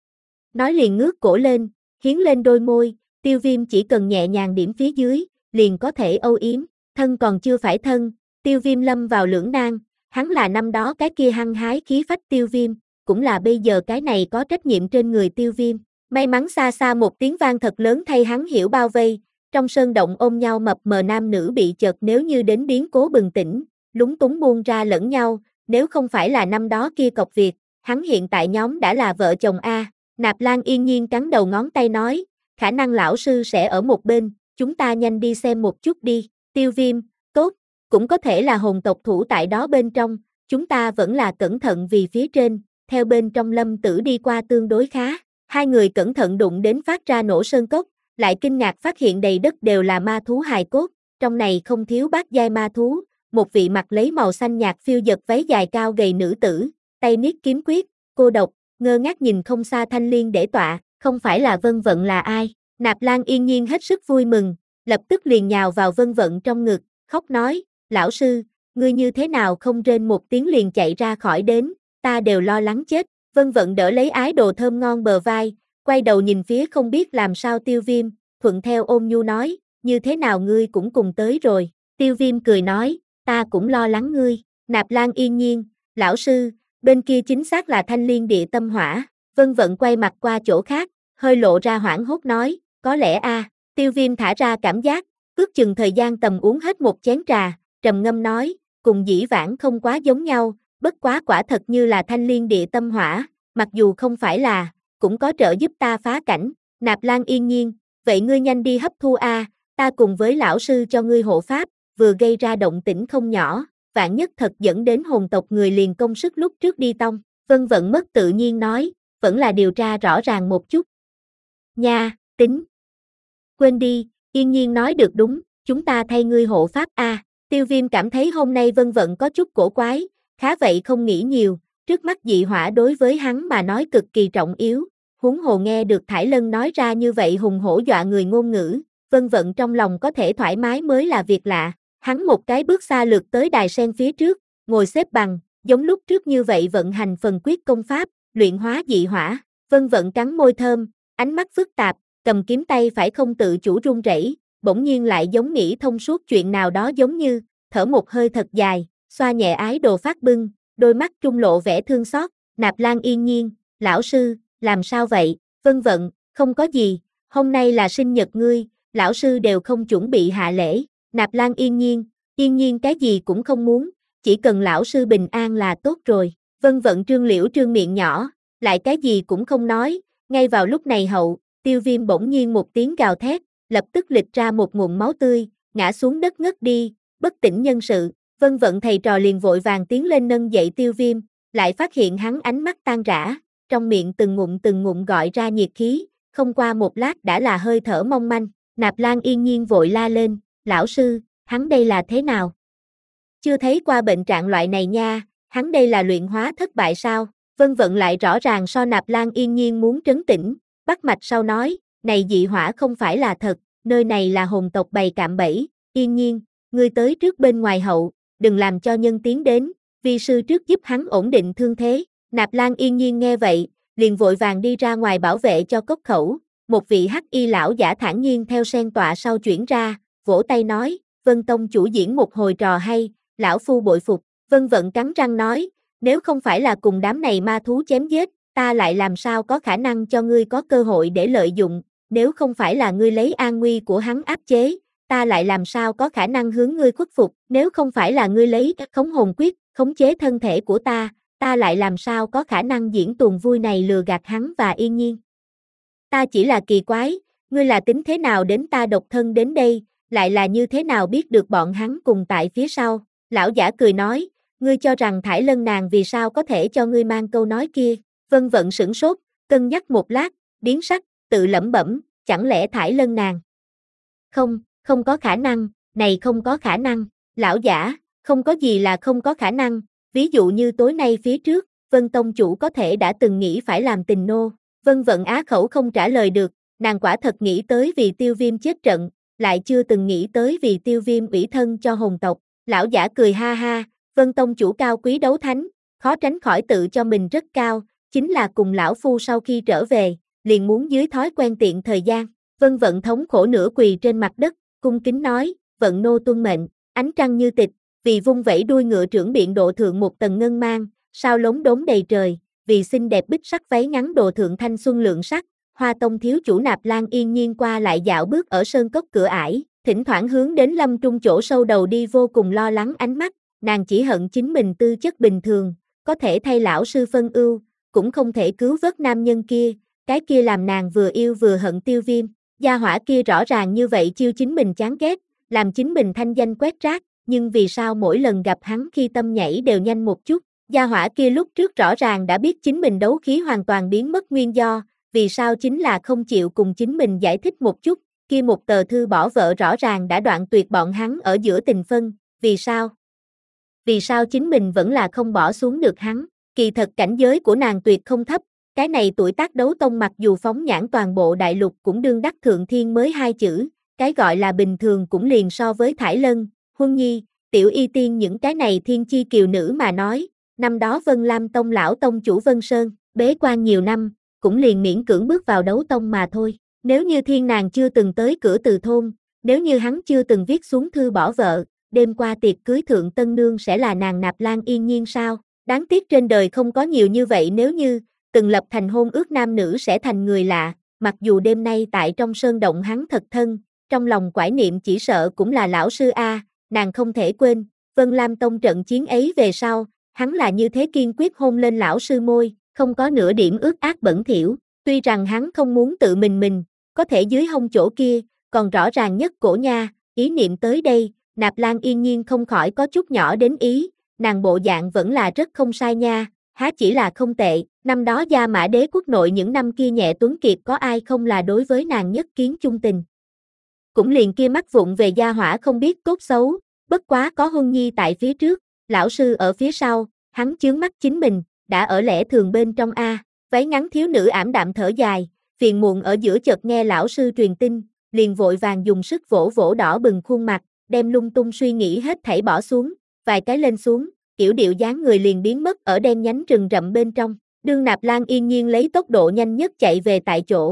Speaker 1: Nói liền ngước cổ lên, hiến lên đôi môi, Tiêu Viêm chỉ cần nhẹ nhàng điểm phía dưới, liền có thể âu yếm, thân còn chưa phải thân, Tiêu Viêm lâm vào lưỡng nan, hắn là năm đó cái kia hăng hái khí phách Tiêu Viêm, cũng là bây giờ cái này có trách nhiệm trên người Tiêu Viêm. May mắn xa xa một tiếng vang thật lớn thay hắn hiểu bao vây, trong sơn động ôm nhau mập mờ nam nữ bị chợt nếu như đến biến cố bừng tỉnh, lúng túng buông ra lẫn nhau, nếu không phải là năm đó kia cọc việc, hắn hiện tại nhóm đã là vợ chồng A. Nạp Lan yên nhiên cắn đầu ngón tay nói, khả năng lão sư sẽ ở một bên, chúng ta nhanh đi xem một chút đi. Tiêu Viêm, tốt, cũng có thể là hồn tộc thủ tại đó bên trong, chúng ta vẫn là cẩn thận vì phía trên, theo bên trong lâm tử đi qua tương đối khá. Hai người cẩn thận đụng đến phát ra nổ sơn cốc, lại kinh ngạc phát hiện đầy đất đều là ma thú hài cốt, trong này không thiếu bát giai ma thú, một vị mặc lấy màu xanh nhạt phiêu dật váy dài cao gầy nữ tử, tay niết kiếm quyết, cô độc, ngơ ngác nhìn không xa thanh liên để tọa, không phải là Vân Vận là ai. Nạp Lan yên nhiên hết sức vui mừng, lập tức liền nhào vào Vân Vận trong ngực, khóc nói, lão sư, ngươi như thế nào không rên một tiếng liền chạy ra khỏi đến, ta đều lo lắng chết. Vân Vận đỡ lấy ái đồ thơm ngon bờ vai, quay đầu nhìn phía không biết làm sao Tiêu Viêm, thuận theo ôn nhu nói, như thế nào ngươi cũng cùng tới rồi. Tiêu Viêm cười nói, ta cũng lo lắng ngươi. Nạp Lan yên nhiên, lão sư, bên kia chính xác là thanh liên địa tâm hỏa. Vân Vận quay mặt qua chỗ khác, hơi lộ ra hoảng hốt nói, có lẽ a. Tiêu Viêm thả ra cảm giác, ước chừng thời gian tầm uống hết một chén trà, trầm ngâm nói, cùng dĩ vãng không quá giống nhau, bất quá quả thật như là thanh liên địa tâm hỏa, mặc dù không phải là, cũng có trợ giúp ta phá cảnh. Nạp Lan yên nhiên, vậy ngươi nhanh đi hấp thu a, ta cùng với lão sư cho ngươi hộ pháp, vừa gây ra động tĩnh không nhỏ, vạn nhất thật dẫn đến hồn tộc người liền công sức lúc trước đi tông. Vân Vận mất tự nhiên nói, vẫn là điều tra rõ ràng một chút. Nha, tính. Quên đi, yên nhiên nói được đúng, chúng ta thay ngươi hộ pháp a. Tiêu Viêm cảm thấy hôm nay Vân Vận có chút cổ quái, khá vậy không nghĩ nhiều, trước mắt dị hỏa đối với hắn mà nói cực kỳ trọng yếu, huống hồ nghe được Thải Lân nói ra như vậy hùng hổ dọa người ngôn ngữ, Vân Vận trong lòng có thể thoải mái mới là việc lạ. Hắn một cái bước xa lược tới đài sen phía trước, ngồi xếp bằng, giống lúc trước như vậy vận hành phần quyết công pháp, luyện hóa dị hỏa. Vân Vận cắn môi thơm, ánh mắt phức tạp, cầm kiếm tay phải không tự chủ run rẩy, bỗng nhiên lại giống nghĩ thông suốt chuyện nào đó giống như, thở một hơi thật dài, xoa nhẹ ái đồ phát bưng, đôi mắt trung lộ vẻ thương xót, Nạp Lan Yên Nhiên, lão sư, làm sao vậy, vân vận, không có gì, hôm nay là sinh nhật ngươi, lão sư đều không chuẩn bị hạ lễ, Nạp Lan Yên Nhiên, Yên Nhiên cái gì cũng không muốn, chỉ cần lão sư bình an là tốt rồi, vân vận trương liễu trương miệng nhỏ, lại cái gì cũng không nói, ngay vào lúc này hậu, Tiêu Viêm bỗng nhiên một tiếng gào thét, lập tức lịch ra một nguồn máu tươi, ngã xuống đất ngất đi, bất tỉnh nhân sự, vân vận thầy trò liền vội vàng tiến lên nâng dậy Tiêu Viêm, lại phát hiện hắn ánh mắt tan rã, trong miệng từng ngụm từng ngụm gọi ra nhiệt khí, không qua một lát đã là hơi thở mong manh, Nạp Lan Yên Nhiên vội la lên, lão sư, hắn đây là thế nào? Chưa thấy qua bệnh trạng loại này nha, hắn đây là luyện hóa thất bại sao? Vân vận lại rõ ràng so Nạp Lan Yên Nhiên muốn trấn tĩnh, bắt mạch sau nói, này dị hỏa không phải là thật, nơi này là hồn tộc bày cạm bẫy, Yên Nhiên, ngươi tới trước bên ngoài hậu, đừng làm cho nhân tiến đến, vi sư trước giúp hắn ổn định thương thế, Nạp Lan Yên Nhiên nghe vậy, liền vội vàng đi ra ngoài bảo vệ cho cốc khẩu, một vị hắc y lão giả thản nhiên theo sen tọa sau chuyển ra, vỗ tay nói, Vân Tông chủ diễn một hồi trò hay, lão phu bội phục, Vân Vận cắn răng nói, nếu không phải là cùng đám này ma thú chém giết, ta lại làm sao có khả năng cho ngươi có cơ hội để lợi dụng, nếu không phải là ngươi lấy an nguy của hắn áp chế, ta lại làm sao có khả năng hướng ngươi khuất phục, nếu không phải là ngươi lấy các khống hồn quyết, khống chế thân thể của ta, ta lại làm sao có khả năng diễn tuồng vui này lừa gạt hắn và Yên Nhiên. Ta chỉ là kỳ quái, ngươi là tính thế nào đến ta độc thân đến đây, lại là như thế nào biết được bọn hắn cùng tại phía sau, lão giả cười nói, ngươi cho rằng Thải Lân nàng vì sao có thể cho ngươi mang câu nói kia, Vân Vận sửng sốt, cân nhắc một lát, biến sắc, tự lẩm bẩm, chẳng lẽ Thải Lân nàng? Không, không có khả năng, này không có khả năng, lão giả, không có gì là không có khả năng, ví dụ như tối nay phía trước, Vân Tông chủ có thể đã từng nghĩ phải làm tình nô, Vân Vận á khẩu không trả lời được, nàng quả thật nghĩ tới vì Tiêu Viêm chết trận, lại chưa từng nghĩ tới vì Tiêu Viêm ủy thân cho hồn tộc, lão giả cười ha ha, Vân Tông chủ cao quý đấu thánh, khó tránh khỏi tự cho mình rất cao, chính là cùng lão phu sau khi trở về, liền muốn dưới thói quen tiện thời gian, Vân Vận thống khổ nửa quỳ trên mặt đất, cung kính nói, Vận nô tuân mệnh, ánh trăng như tịch, vì vung vẩy đuôi ngựa trưởng biện độ thượng một tầng ngân mang, sao lống đốm đầy trời, vì xinh đẹp bích sắc váy ngắn độ thượng thanh xuân lượng sắc, Hoa Tông thiếu chủ Nạp Lan Yên Nhiên qua lại dạo bước ở sơn cốc cửa ải, thỉnh thoảng hướng đến lâm trung chỗ sâu đầu đi vô cùng lo lắng ánh mắt, nàng chỉ hận chính mình tư chất bình thường, có thể thay lão sư phân ưu, cũng không thể cứu vớt nam nhân kia, cái kia làm nàng vừa yêu vừa hận Tiêu Viêm, gia hỏa kia rõ ràng như vậy chiêu chính mình chán ghét, làm chính mình thanh danh quét rác, nhưng vì sao mỗi lần gặp hắn khi tâm nhảy đều nhanh một chút, gia hỏa kia lúc trước rõ ràng đã biết chính mình đấu khí hoàn toàn biến mất nguyên do, vì sao chính là không chịu cùng chính mình giải thích một chút, kia một tờ thư bỏ vợ rõ ràng đã đoạn tuyệt bọn hắn ở giữa tình phân, vì sao? Vì sao chính mình vẫn là không bỏ xuống được hắn, kỳ thật cảnh giới của nàng tuyệt không thấp, cái này tuổi tác đấu tông mặc dù phóng nhãn toàn bộ đại lục cũng đương đắc thượng thiên mới hai chữ, cái gọi là bình thường cũng liền so với Thải Lân, Huân Nhi, Tiểu Y Tiên những cái này thiên chi kiều nữ mà nói, năm đó Vân Lam Tông lão tông chủ Vân Sơn, bế quan nhiều năm, cũng liền miễn cưỡng bước vào đấu tông mà thôi, nếu như thiên nàng chưa từng tới cửa từ thôn, nếu như hắn chưa từng viết xuống thư bỏ vợ, đêm qua tiệc cưới thượng tân nương sẽ là nàng Nạp Lan Yên Nhiên sao, đáng tiếc trên đời không có nhiều như vậy nếu như, từng lập thành hôn ước nam nữ sẽ thành người lạ, mặc dù đêm nay tại trong sơn động hắn thật thân, trong lòng quải niệm chỉ sợ cũng là lão sư A, nàng không thể quên, Vân Lam Tông trận chiến ấy về sau, hắn là như thế kiên quyết hôn lên lão sư môi, không có nửa điểm ước ác bẩn thỉu, tuy rằng hắn không muốn tự mình mình, có thể dưới hông chỗ kia, còn rõ ràng nhất cổ nha, ý niệm tới đây, Nạp Lan Yên Nhiên không khỏi có chút nhỏ đến ý, nàng bộ dạng vẫn là rất không sai nha, há chỉ là không tệ, năm đó Gia Mã Đế quốc nội những năm kia nhẹ tuấn kiệt có ai không là đối với nàng nhất kiến chung tình. Cũng liền kia mắt vụng về gia hỏa không biết tốt xấu, bất quá có Huân Nhi tại phía trước, lão sư ở phía sau, hắn chướng mắt chính mình, đã ở lẽ thường bên trong A, váy ngắn thiếu nữ ảm đạm thở dài, phiền muộn ở giữa chợt nghe lão sư truyền tin, liền vội vàng dùng sức vỗ vỗ đỏ bừng khuôn mặt, đem lung tung suy nghĩ hết thảy bỏ xuống, vài cái lên xuống, kiểu điệu dáng người liền biến mất ở đen nhánh rừng rậm bên trong, đương Nạp Lan Yên Nhiên lấy tốc độ nhanh nhất chạy về tại chỗ,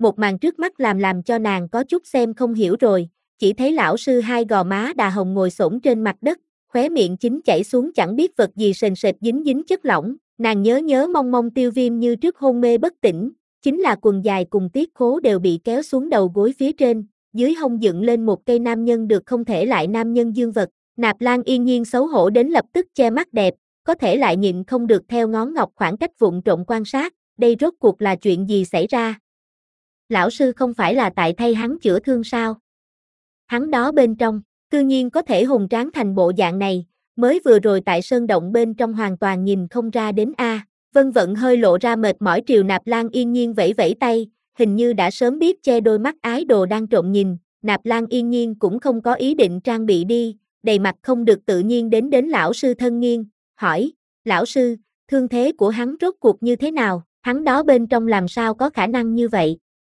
Speaker 1: một màn trước mắt làm làm cho nàng có chút xem không hiểu rồi, chỉ thấy lão sư hai gò má đà hồng ngồi xổm trên mặt đất, khóe miệng chính chảy xuống chẳng biết vật gì sền sệt dính dính chất lỏng, nàng nhớ nhớ mong mong Tiêu Viêm như trước hôn mê bất tỉnh, chính là quần dài cùng tiết khố đều bị kéo xuống đầu gối phía trên, dưới hông dựng lên một cây nam nhân được không thể lại nam nhân dương vật, Nạp Lan Yên Nhiên xấu hổ đến lập tức che mắt đẹp, có thể lại nhịn không được theo ngón ngọc khoảng cách vụng trộm quan sát, đây rốt cuộc là chuyện gì xảy ra? Lão sư không phải là tại thay hắn chữa thương sao? Hắn đó bên trong, cư nhiên có thể hùng tráng thành bộ dạng này, mới vừa rồi tại sơn động bên trong hoàn toàn nhìn không ra đến a. À. Vân Vận hơi lộ ra mệt mỏi triều Nạp Lan Yên Nhiên vẫy vẫy tay, hình như đã sớm biết che đôi mắt ái đồ đang trộm nhìn, Nạp Lan Yên Nhiên cũng không có ý định trang bị đi, đầy mặt không được tự nhiên đến đến lão sư thân nghiêng, hỏi, lão sư, thương thế của hắn rốt cuộc như thế nào, hắn đó bên trong làm sao có khả năng như vậy?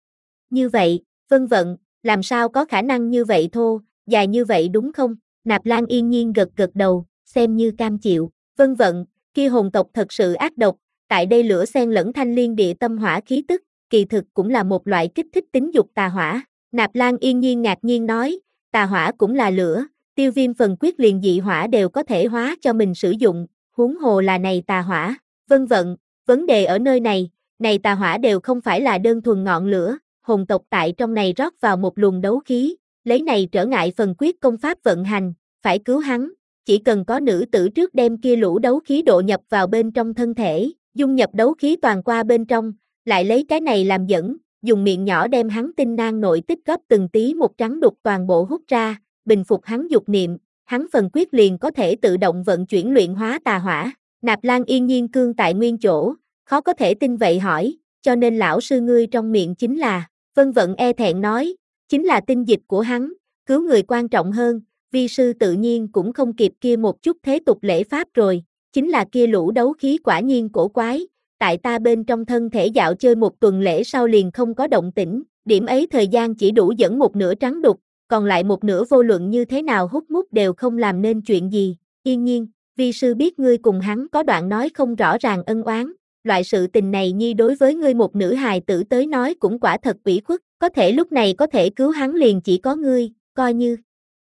Speaker 1: Như vậy, Vân Vận, làm sao có khả năng như vậy thô, dài như vậy đúng không? Nạp Lan Yên Nhiên gật gật đầu, xem như cam chịu, Vân Vận, kia hồn tộc thật sự ác độc, tại đây lửa xen lẫn thanh liên địa tâm hỏa khí tức, kỳ thực cũng là một loại kích thích tính dục tà hỏa. Nạp Lan Yên Nhiên ngạc nhiên nói, tà hỏa cũng là lửa, Tiêu Viêm phần quyết liền dị hỏa đều có thể hóa cho mình sử dụng, huống hồ là này tà hỏa. Vân Vận, vấn đề ở nơi này, này tà hỏa đều không phải là đơn thuần ngọn lửa, hồn tộc tại trong này rót vào một luồng đấu khí, lấy này trở ngại phần quyết công pháp vận hành, phải cứu hắn, chỉ cần có nữ tử trước đem kia lũ đấu khí độ nhập vào bên trong thân thể, dung nhập đấu khí toàn qua bên trong, lại lấy cái này làm dẫn, dùng miệng nhỏ đem hắn tinh nang nội tích góp từng tí một trắng đục toàn bộ hút ra, bình phục hắn dục niệm, hắn phần quyết liền có thể tự động vận chuyển luyện hóa tà hỏa. Nạp Lan Yên Nhiên cương tại nguyên chỗ, khó có thể tin vậy hỏi, cho nên lão sư ngươi trong miệng chính là, Vân Vận e thẹn nói, chính là tinh dịch của hắn, cứu người quan trọng hơn, vi sư tự nhiên cũng không kịp kia một chút thế tục lễ pháp rồi, chính là kia lũ đấu khí quả nhiên cổ quái, tại ta bên trong thân thể dạo chơi một tuần lễ sau liền không có động tĩnh, điểm ấy thời gian chỉ đủ dẫn một nửa trắng đục, còn lại một nửa vô luận như thế nào hút mút đều không làm nên chuyện gì, Yên Nhiên, vi sư biết ngươi cùng hắn có đoạn nói không rõ ràng ân oán, loại sự tình này nhi đối với ngươi một nữ hài tử tới nói cũng quả thật ủy khuất, có thể lúc này có thể cứu hắn liền chỉ có ngươi, coi như,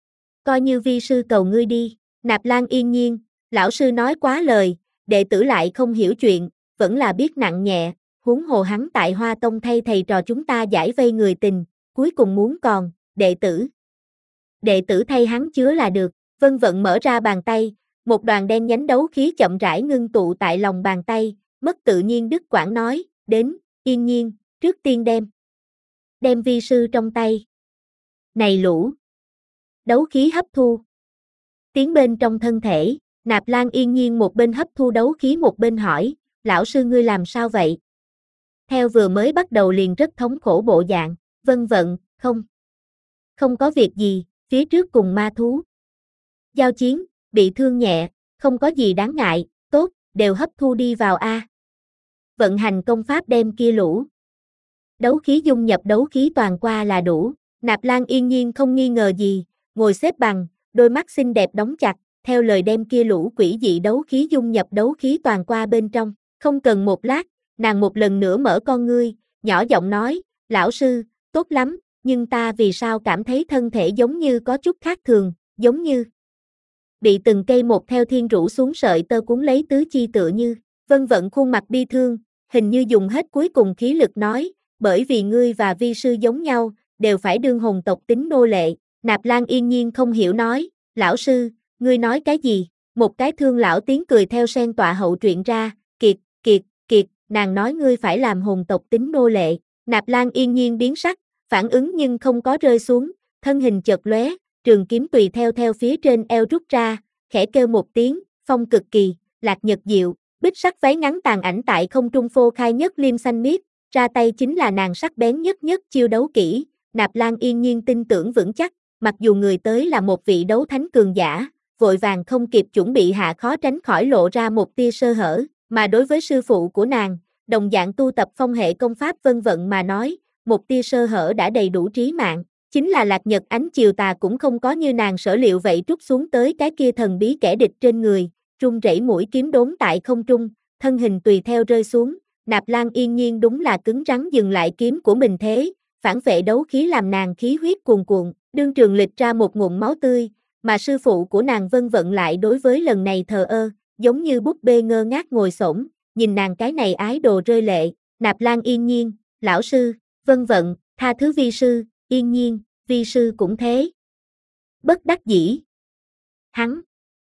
Speaker 1: coi như vi sư cầu ngươi đi, Nạp Lan Yên Nhiên, lão sư nói quá lời, đệ tử lại không hiểu chuyện, vẫn là biết nặng nhẹ, huống hồ hắn tại Hoa Tông thay thầy trò chúng ta giải vây người tình, cuối cùng muốn còn, đệ tử. Đệ tử thay hắn chứa là được, Vân Vận mở ra bàn tay, một đoàn đen nhánh đấu khí chậm rãi ngưng tụ tại lòng bàn tay, mất tự nhiên đứt quãng nói, đến, Yên Nhiên, trước tiên đem. Đem vi sư trong tay. Này lũ. Đấu khí hấp thu. Tiến bên trong thân thể, Nạp Lan Yên Nhiên một bên hấp thu đấu khí một bên hỏi, lão sư ngươi làm sao vậy? Theo vừa mới bắt đầu liền rất thống khổ bộ dạng, Vân Vận, không. Không có việc gì, phía trước cùng ma thú. Giao chiến, bị thương nhẹ, không có gì đáng ngại, tốt, đều hấp thu đi vào a. Vận hành công pháp đem kia lũ. Đấu khí dung nhập đấu khí toàn qua là đủ, Nạp Lan Yên Nhiên không nghi ngờ gì, ngồi xếp bằng, đôi mắt xinh đẹp đóng chặt, theo lời đem kia lũ quỷ dị đấu khí dung nhập đấu khí toàn qua bên trong, không cần một lát, nàng một lần nữa mở con ngươi, nhỏ giọng nói, lão sư, tốt lắm, nhưng ta vì sao cảm thấy thân thể giống như có chút khác thường, giống như bị từng cây một theo thiên rũ xuống sợi tơ cuốn lấy tứ chi tựa như, Vân Vận khuôn mặt bi thương, hình như dùng hết cuối cùng khí lực nói, bởi vì ngươi và vi sư giống nhau, đều phải đương hồn tộc tính nô lệ, Nạp Lan Yên Nhiên không hiểu nói, lão sư, ngươi nói cái gì, một cái thương lão tiếng cười theo sen tọa hậu truyện ra, kiệt, kiệt, kiệt, nàng nói ngươi phải làm hồn tộc tính nô lệ, Nạp Lan Yên Nhiên biến sắc, phản ứng nhưng không có rơi xuống, thân hình chợt lóe, trường kiếm tùy theo theo phía trên eo rút ra, khẽ kêu một tiếng, phong cực kỳ, lạc nhật diệu, bích sắc váy ngắn tàn ảnh tại không trung phô khai nhất liêm xanh miết, ra tay chính là nàng sắc bén nhất nhất chiêu đấu kỹ, Nạp Lan Yên Nhiên tin tưởng vững chắc, mặc dù người tới là một vị đấu thánh cường giả, vội vàng không kịp chuẩn bị hạ khó tránh khỏi lộ ra một tia sơ hở, mà đối với sư phụ của nàng, đồng dạng tu tập phong hệ công pháp Vân Vận mà nói, một tia sơ hở đã đầy đủ trí mạng, chính là lạc nhật ánh chiều tà cũng không có như nàng sở liệu vậy trút xuống tới cái kia thần bí kẻ địch trên người, rung rẩy mũi kiếm đốn tại không trung, thân hình tùy theo rơi xuống, Nạp Lan Yên Nhiên đúng là cứng rắn dừng lại kiếm của mình thế, phản vệ đấu khí làm nàng khí huyết cuồn cuộn, đương trường lịch ra một ngụm máu tươi, mà sư phụ của nàng Vân Vận lại đối với lần này thờ ơ, giống như búp bê ngơ ngác ngồi xổm, nhìn nàng cái này ái đồ rơi lệ. Nạp Lan Yên Nhiên, lão sư, Vân Vận, tha thứ vi sư, Yên Nhiên, vi sư cũng thế. Bất đắc dĩ. Hắn,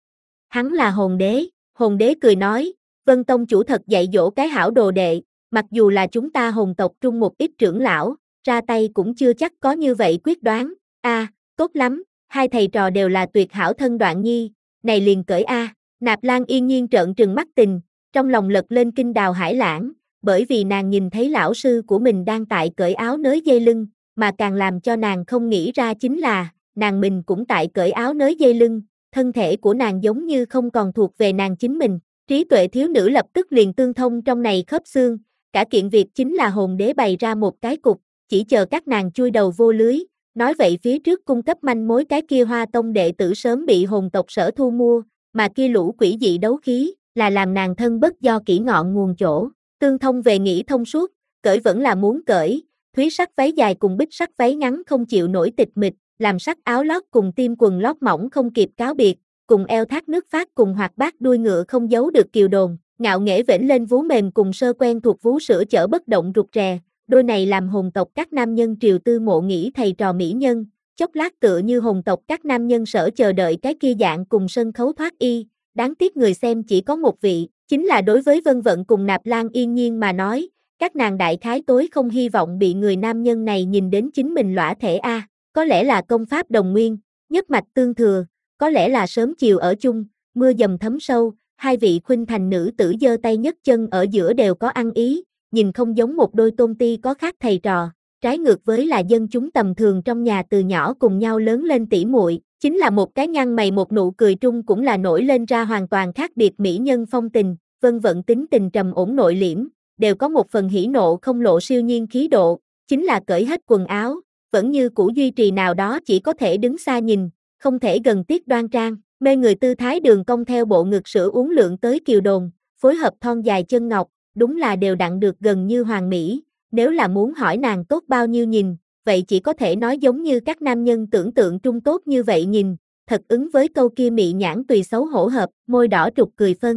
Speaker 1: hắn là hồn đế, hồn đế cười nói, Vân Tông chủ thật dạy dỗ cái hảo đồ đệ, mặc dù là chúng ta hồn tộc trung một ít trưởng lão, ra tay cũng chưa chắc có như vậy quyết đoán. A, à, tốt lắm, hai thầy trò đều là tuyệt hảo thân đoạn nhi, này liền cởi a. À. Nạp Lan Yên Nhiên trợn trừng mắt tình, trong lòng lật lên kinh đào hải lãng, bởi vì nàng nhìn thấy lão sư của mình đang tại cởi áo nới dây lưng, mà càng làm cho nàng không nghĩ ra chính là, nàng mình cũng tại cởi áo nới dây lưng, thân thể của nàng giống như không còn thuộc về nàng chính mình. Trí tuệ thiếu nữ lập tức liền tương thông trong này khớp xương, cả kiện việc chính là hồn đế bày ra một cái cục, chỉ chờ các nàng chui đầu vô lưới, nói vậy phía trước cung cấp manh mối cái kia Hoa Tông đệ tử sớm bị hồn tộc Sở thu mua, mà kia lũ quỷ dị đấu khí, là làm nàng thân bất do kỹ ngọn nguồn chỗ, tương thông về nghĩ thông suốt, cởi vẫn là muốn cởi, thúy sắc váy dài cùng bích sắc váy ngắn không chịu nổi tịch mịch, làm sắc áo lót cùng tim quần lót mỏng không kịp cáo biệt, cùng eo thác nước phát cùng hoạt bát đuôi ngựa không giấu được kiều đồn, ngạo nghễ vểnh lên vú mềm cùng sơ quen thuộc vú sữa chở bất động rụt rè, đôi này làm hồn tộc các nam nhân triều tư mộ nghĩ thầy trò mỹ nhân, chốc lát tựa như hồn tộc các nam nhân sở chờ đợi cái kia dạng cùng sân khấu thoát y, đáng tiếc người xem chỉ có một vị, chính là đối với Vân Vận cùng Nạp Lan Yên Nhiên mà nói, các nàng đại khái tối không hy vọng bị người nam nhân này nhìn đến chính mình lõa thể a, có lẽ là công pháp đồng nguyên, nhất mạch tương thừa, có lẽ là sớm chiều ở chung, mưa dầm thấm sâu, hai vị khuynh thành nữ tử giơ tay nhấc chân ở giữa đều có ăn ý, nhìn không giống một đôi tôn ti có khác thầy trò, trái ngược với là dân chúng tầm thường trong nhà từ nhỏ cùng nhau lớn lên tỉ muội, chính là một cái nhăn mày một nụ cười trung cũng là nổi lên ra hoàn toàn khác biệt mỹ nhân phong tình. Vân Vận tính tình trầm ổn nội liễm, đều có một phần hỉ nộ không lộ siêu nhiên khí độ, chính là cởi hết quần áo, vẫn như cũ duy trì nào đó chỉ có thể đứng xa nhìn, không thể gần tiết đoan trang, mê người tư thái đường cong theo bộ ngực sữa uốn lượn tới kiều đồn, phối hợp thon dài chân ngọc, đúng là đều đặn được gần như hoàn mỹ, nếu là muốn hỏi nàng tốt bao nhiêu nhìn, vậy chỉ có thể nói giống như các nam nhân tưởng tượng trung tốt như vậy nhìn, thật ứng với câu kia mị nhãn tùy xấu hổ hợp, môi đỏ trục cười phân.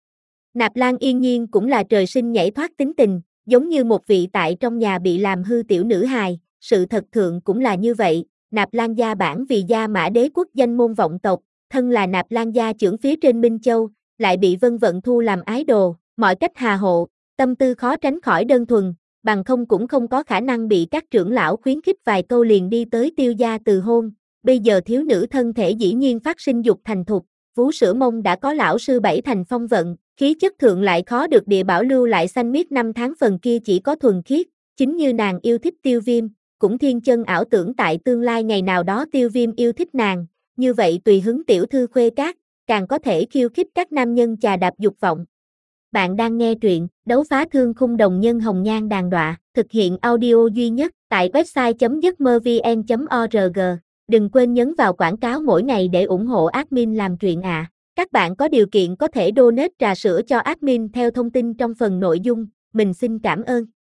Speaker 1: Nạp Lan Yên Nhiên cũng là trời sinh nhảy thoát tính tình, giống như một vị tại trong nhà bị làm hư tiểu nữ hài, sự thật thượng cũng là như vậy, Nạp Lan gia bản vì gia mã đế quốc danh môn vọng tộc, thân là Nạp Lan gia trưởng phía trên Minh Châu, lại bị Vân Vận thu làm ái đồ, mọi cách hà hộ, tâm tư khó tránh khỏi đơn thuần, bằng không cũng không có khả năng bị các trưởng lão khuyến khích vài câu liền đi tới tiêu gia từ hôn, bây giờ thiếu nữ thân thể dĩ nhiên phát sinh dục thành thục, vú sữa mông đã có lão sư bảy thành phong vận, khí chất thượng lại khó được địa bảo lưu lại xanh miết năm tháng phần kia chỉ có thuần khiết, chính như nàng yêu thích Tiêu Viêm, cũng thiên chân ảo tưởng tại tương lai ngày nào đó Tiêu Viêm yêu thích nàng, như vậy tùy hứng tiểu thư khuê cát, càng có thể khiêu khích các nam nhân chà đạp dục vọng. Bạn đang nghe truyện Đấu phá thương khung đồng nhân hồng nhan đàn đọa, thực hiện audio duy nhất tại website chấm dứt mơ vn chấm org. Đừng quên nhấn vào quảng cáo mỗi ngày để ủng hộ admin làm truyện ạ. À. Các bạn có điều kiện có thể donate trà sữa cho admin theo thông tin trong phần nội dung, mình xin cảm ơn.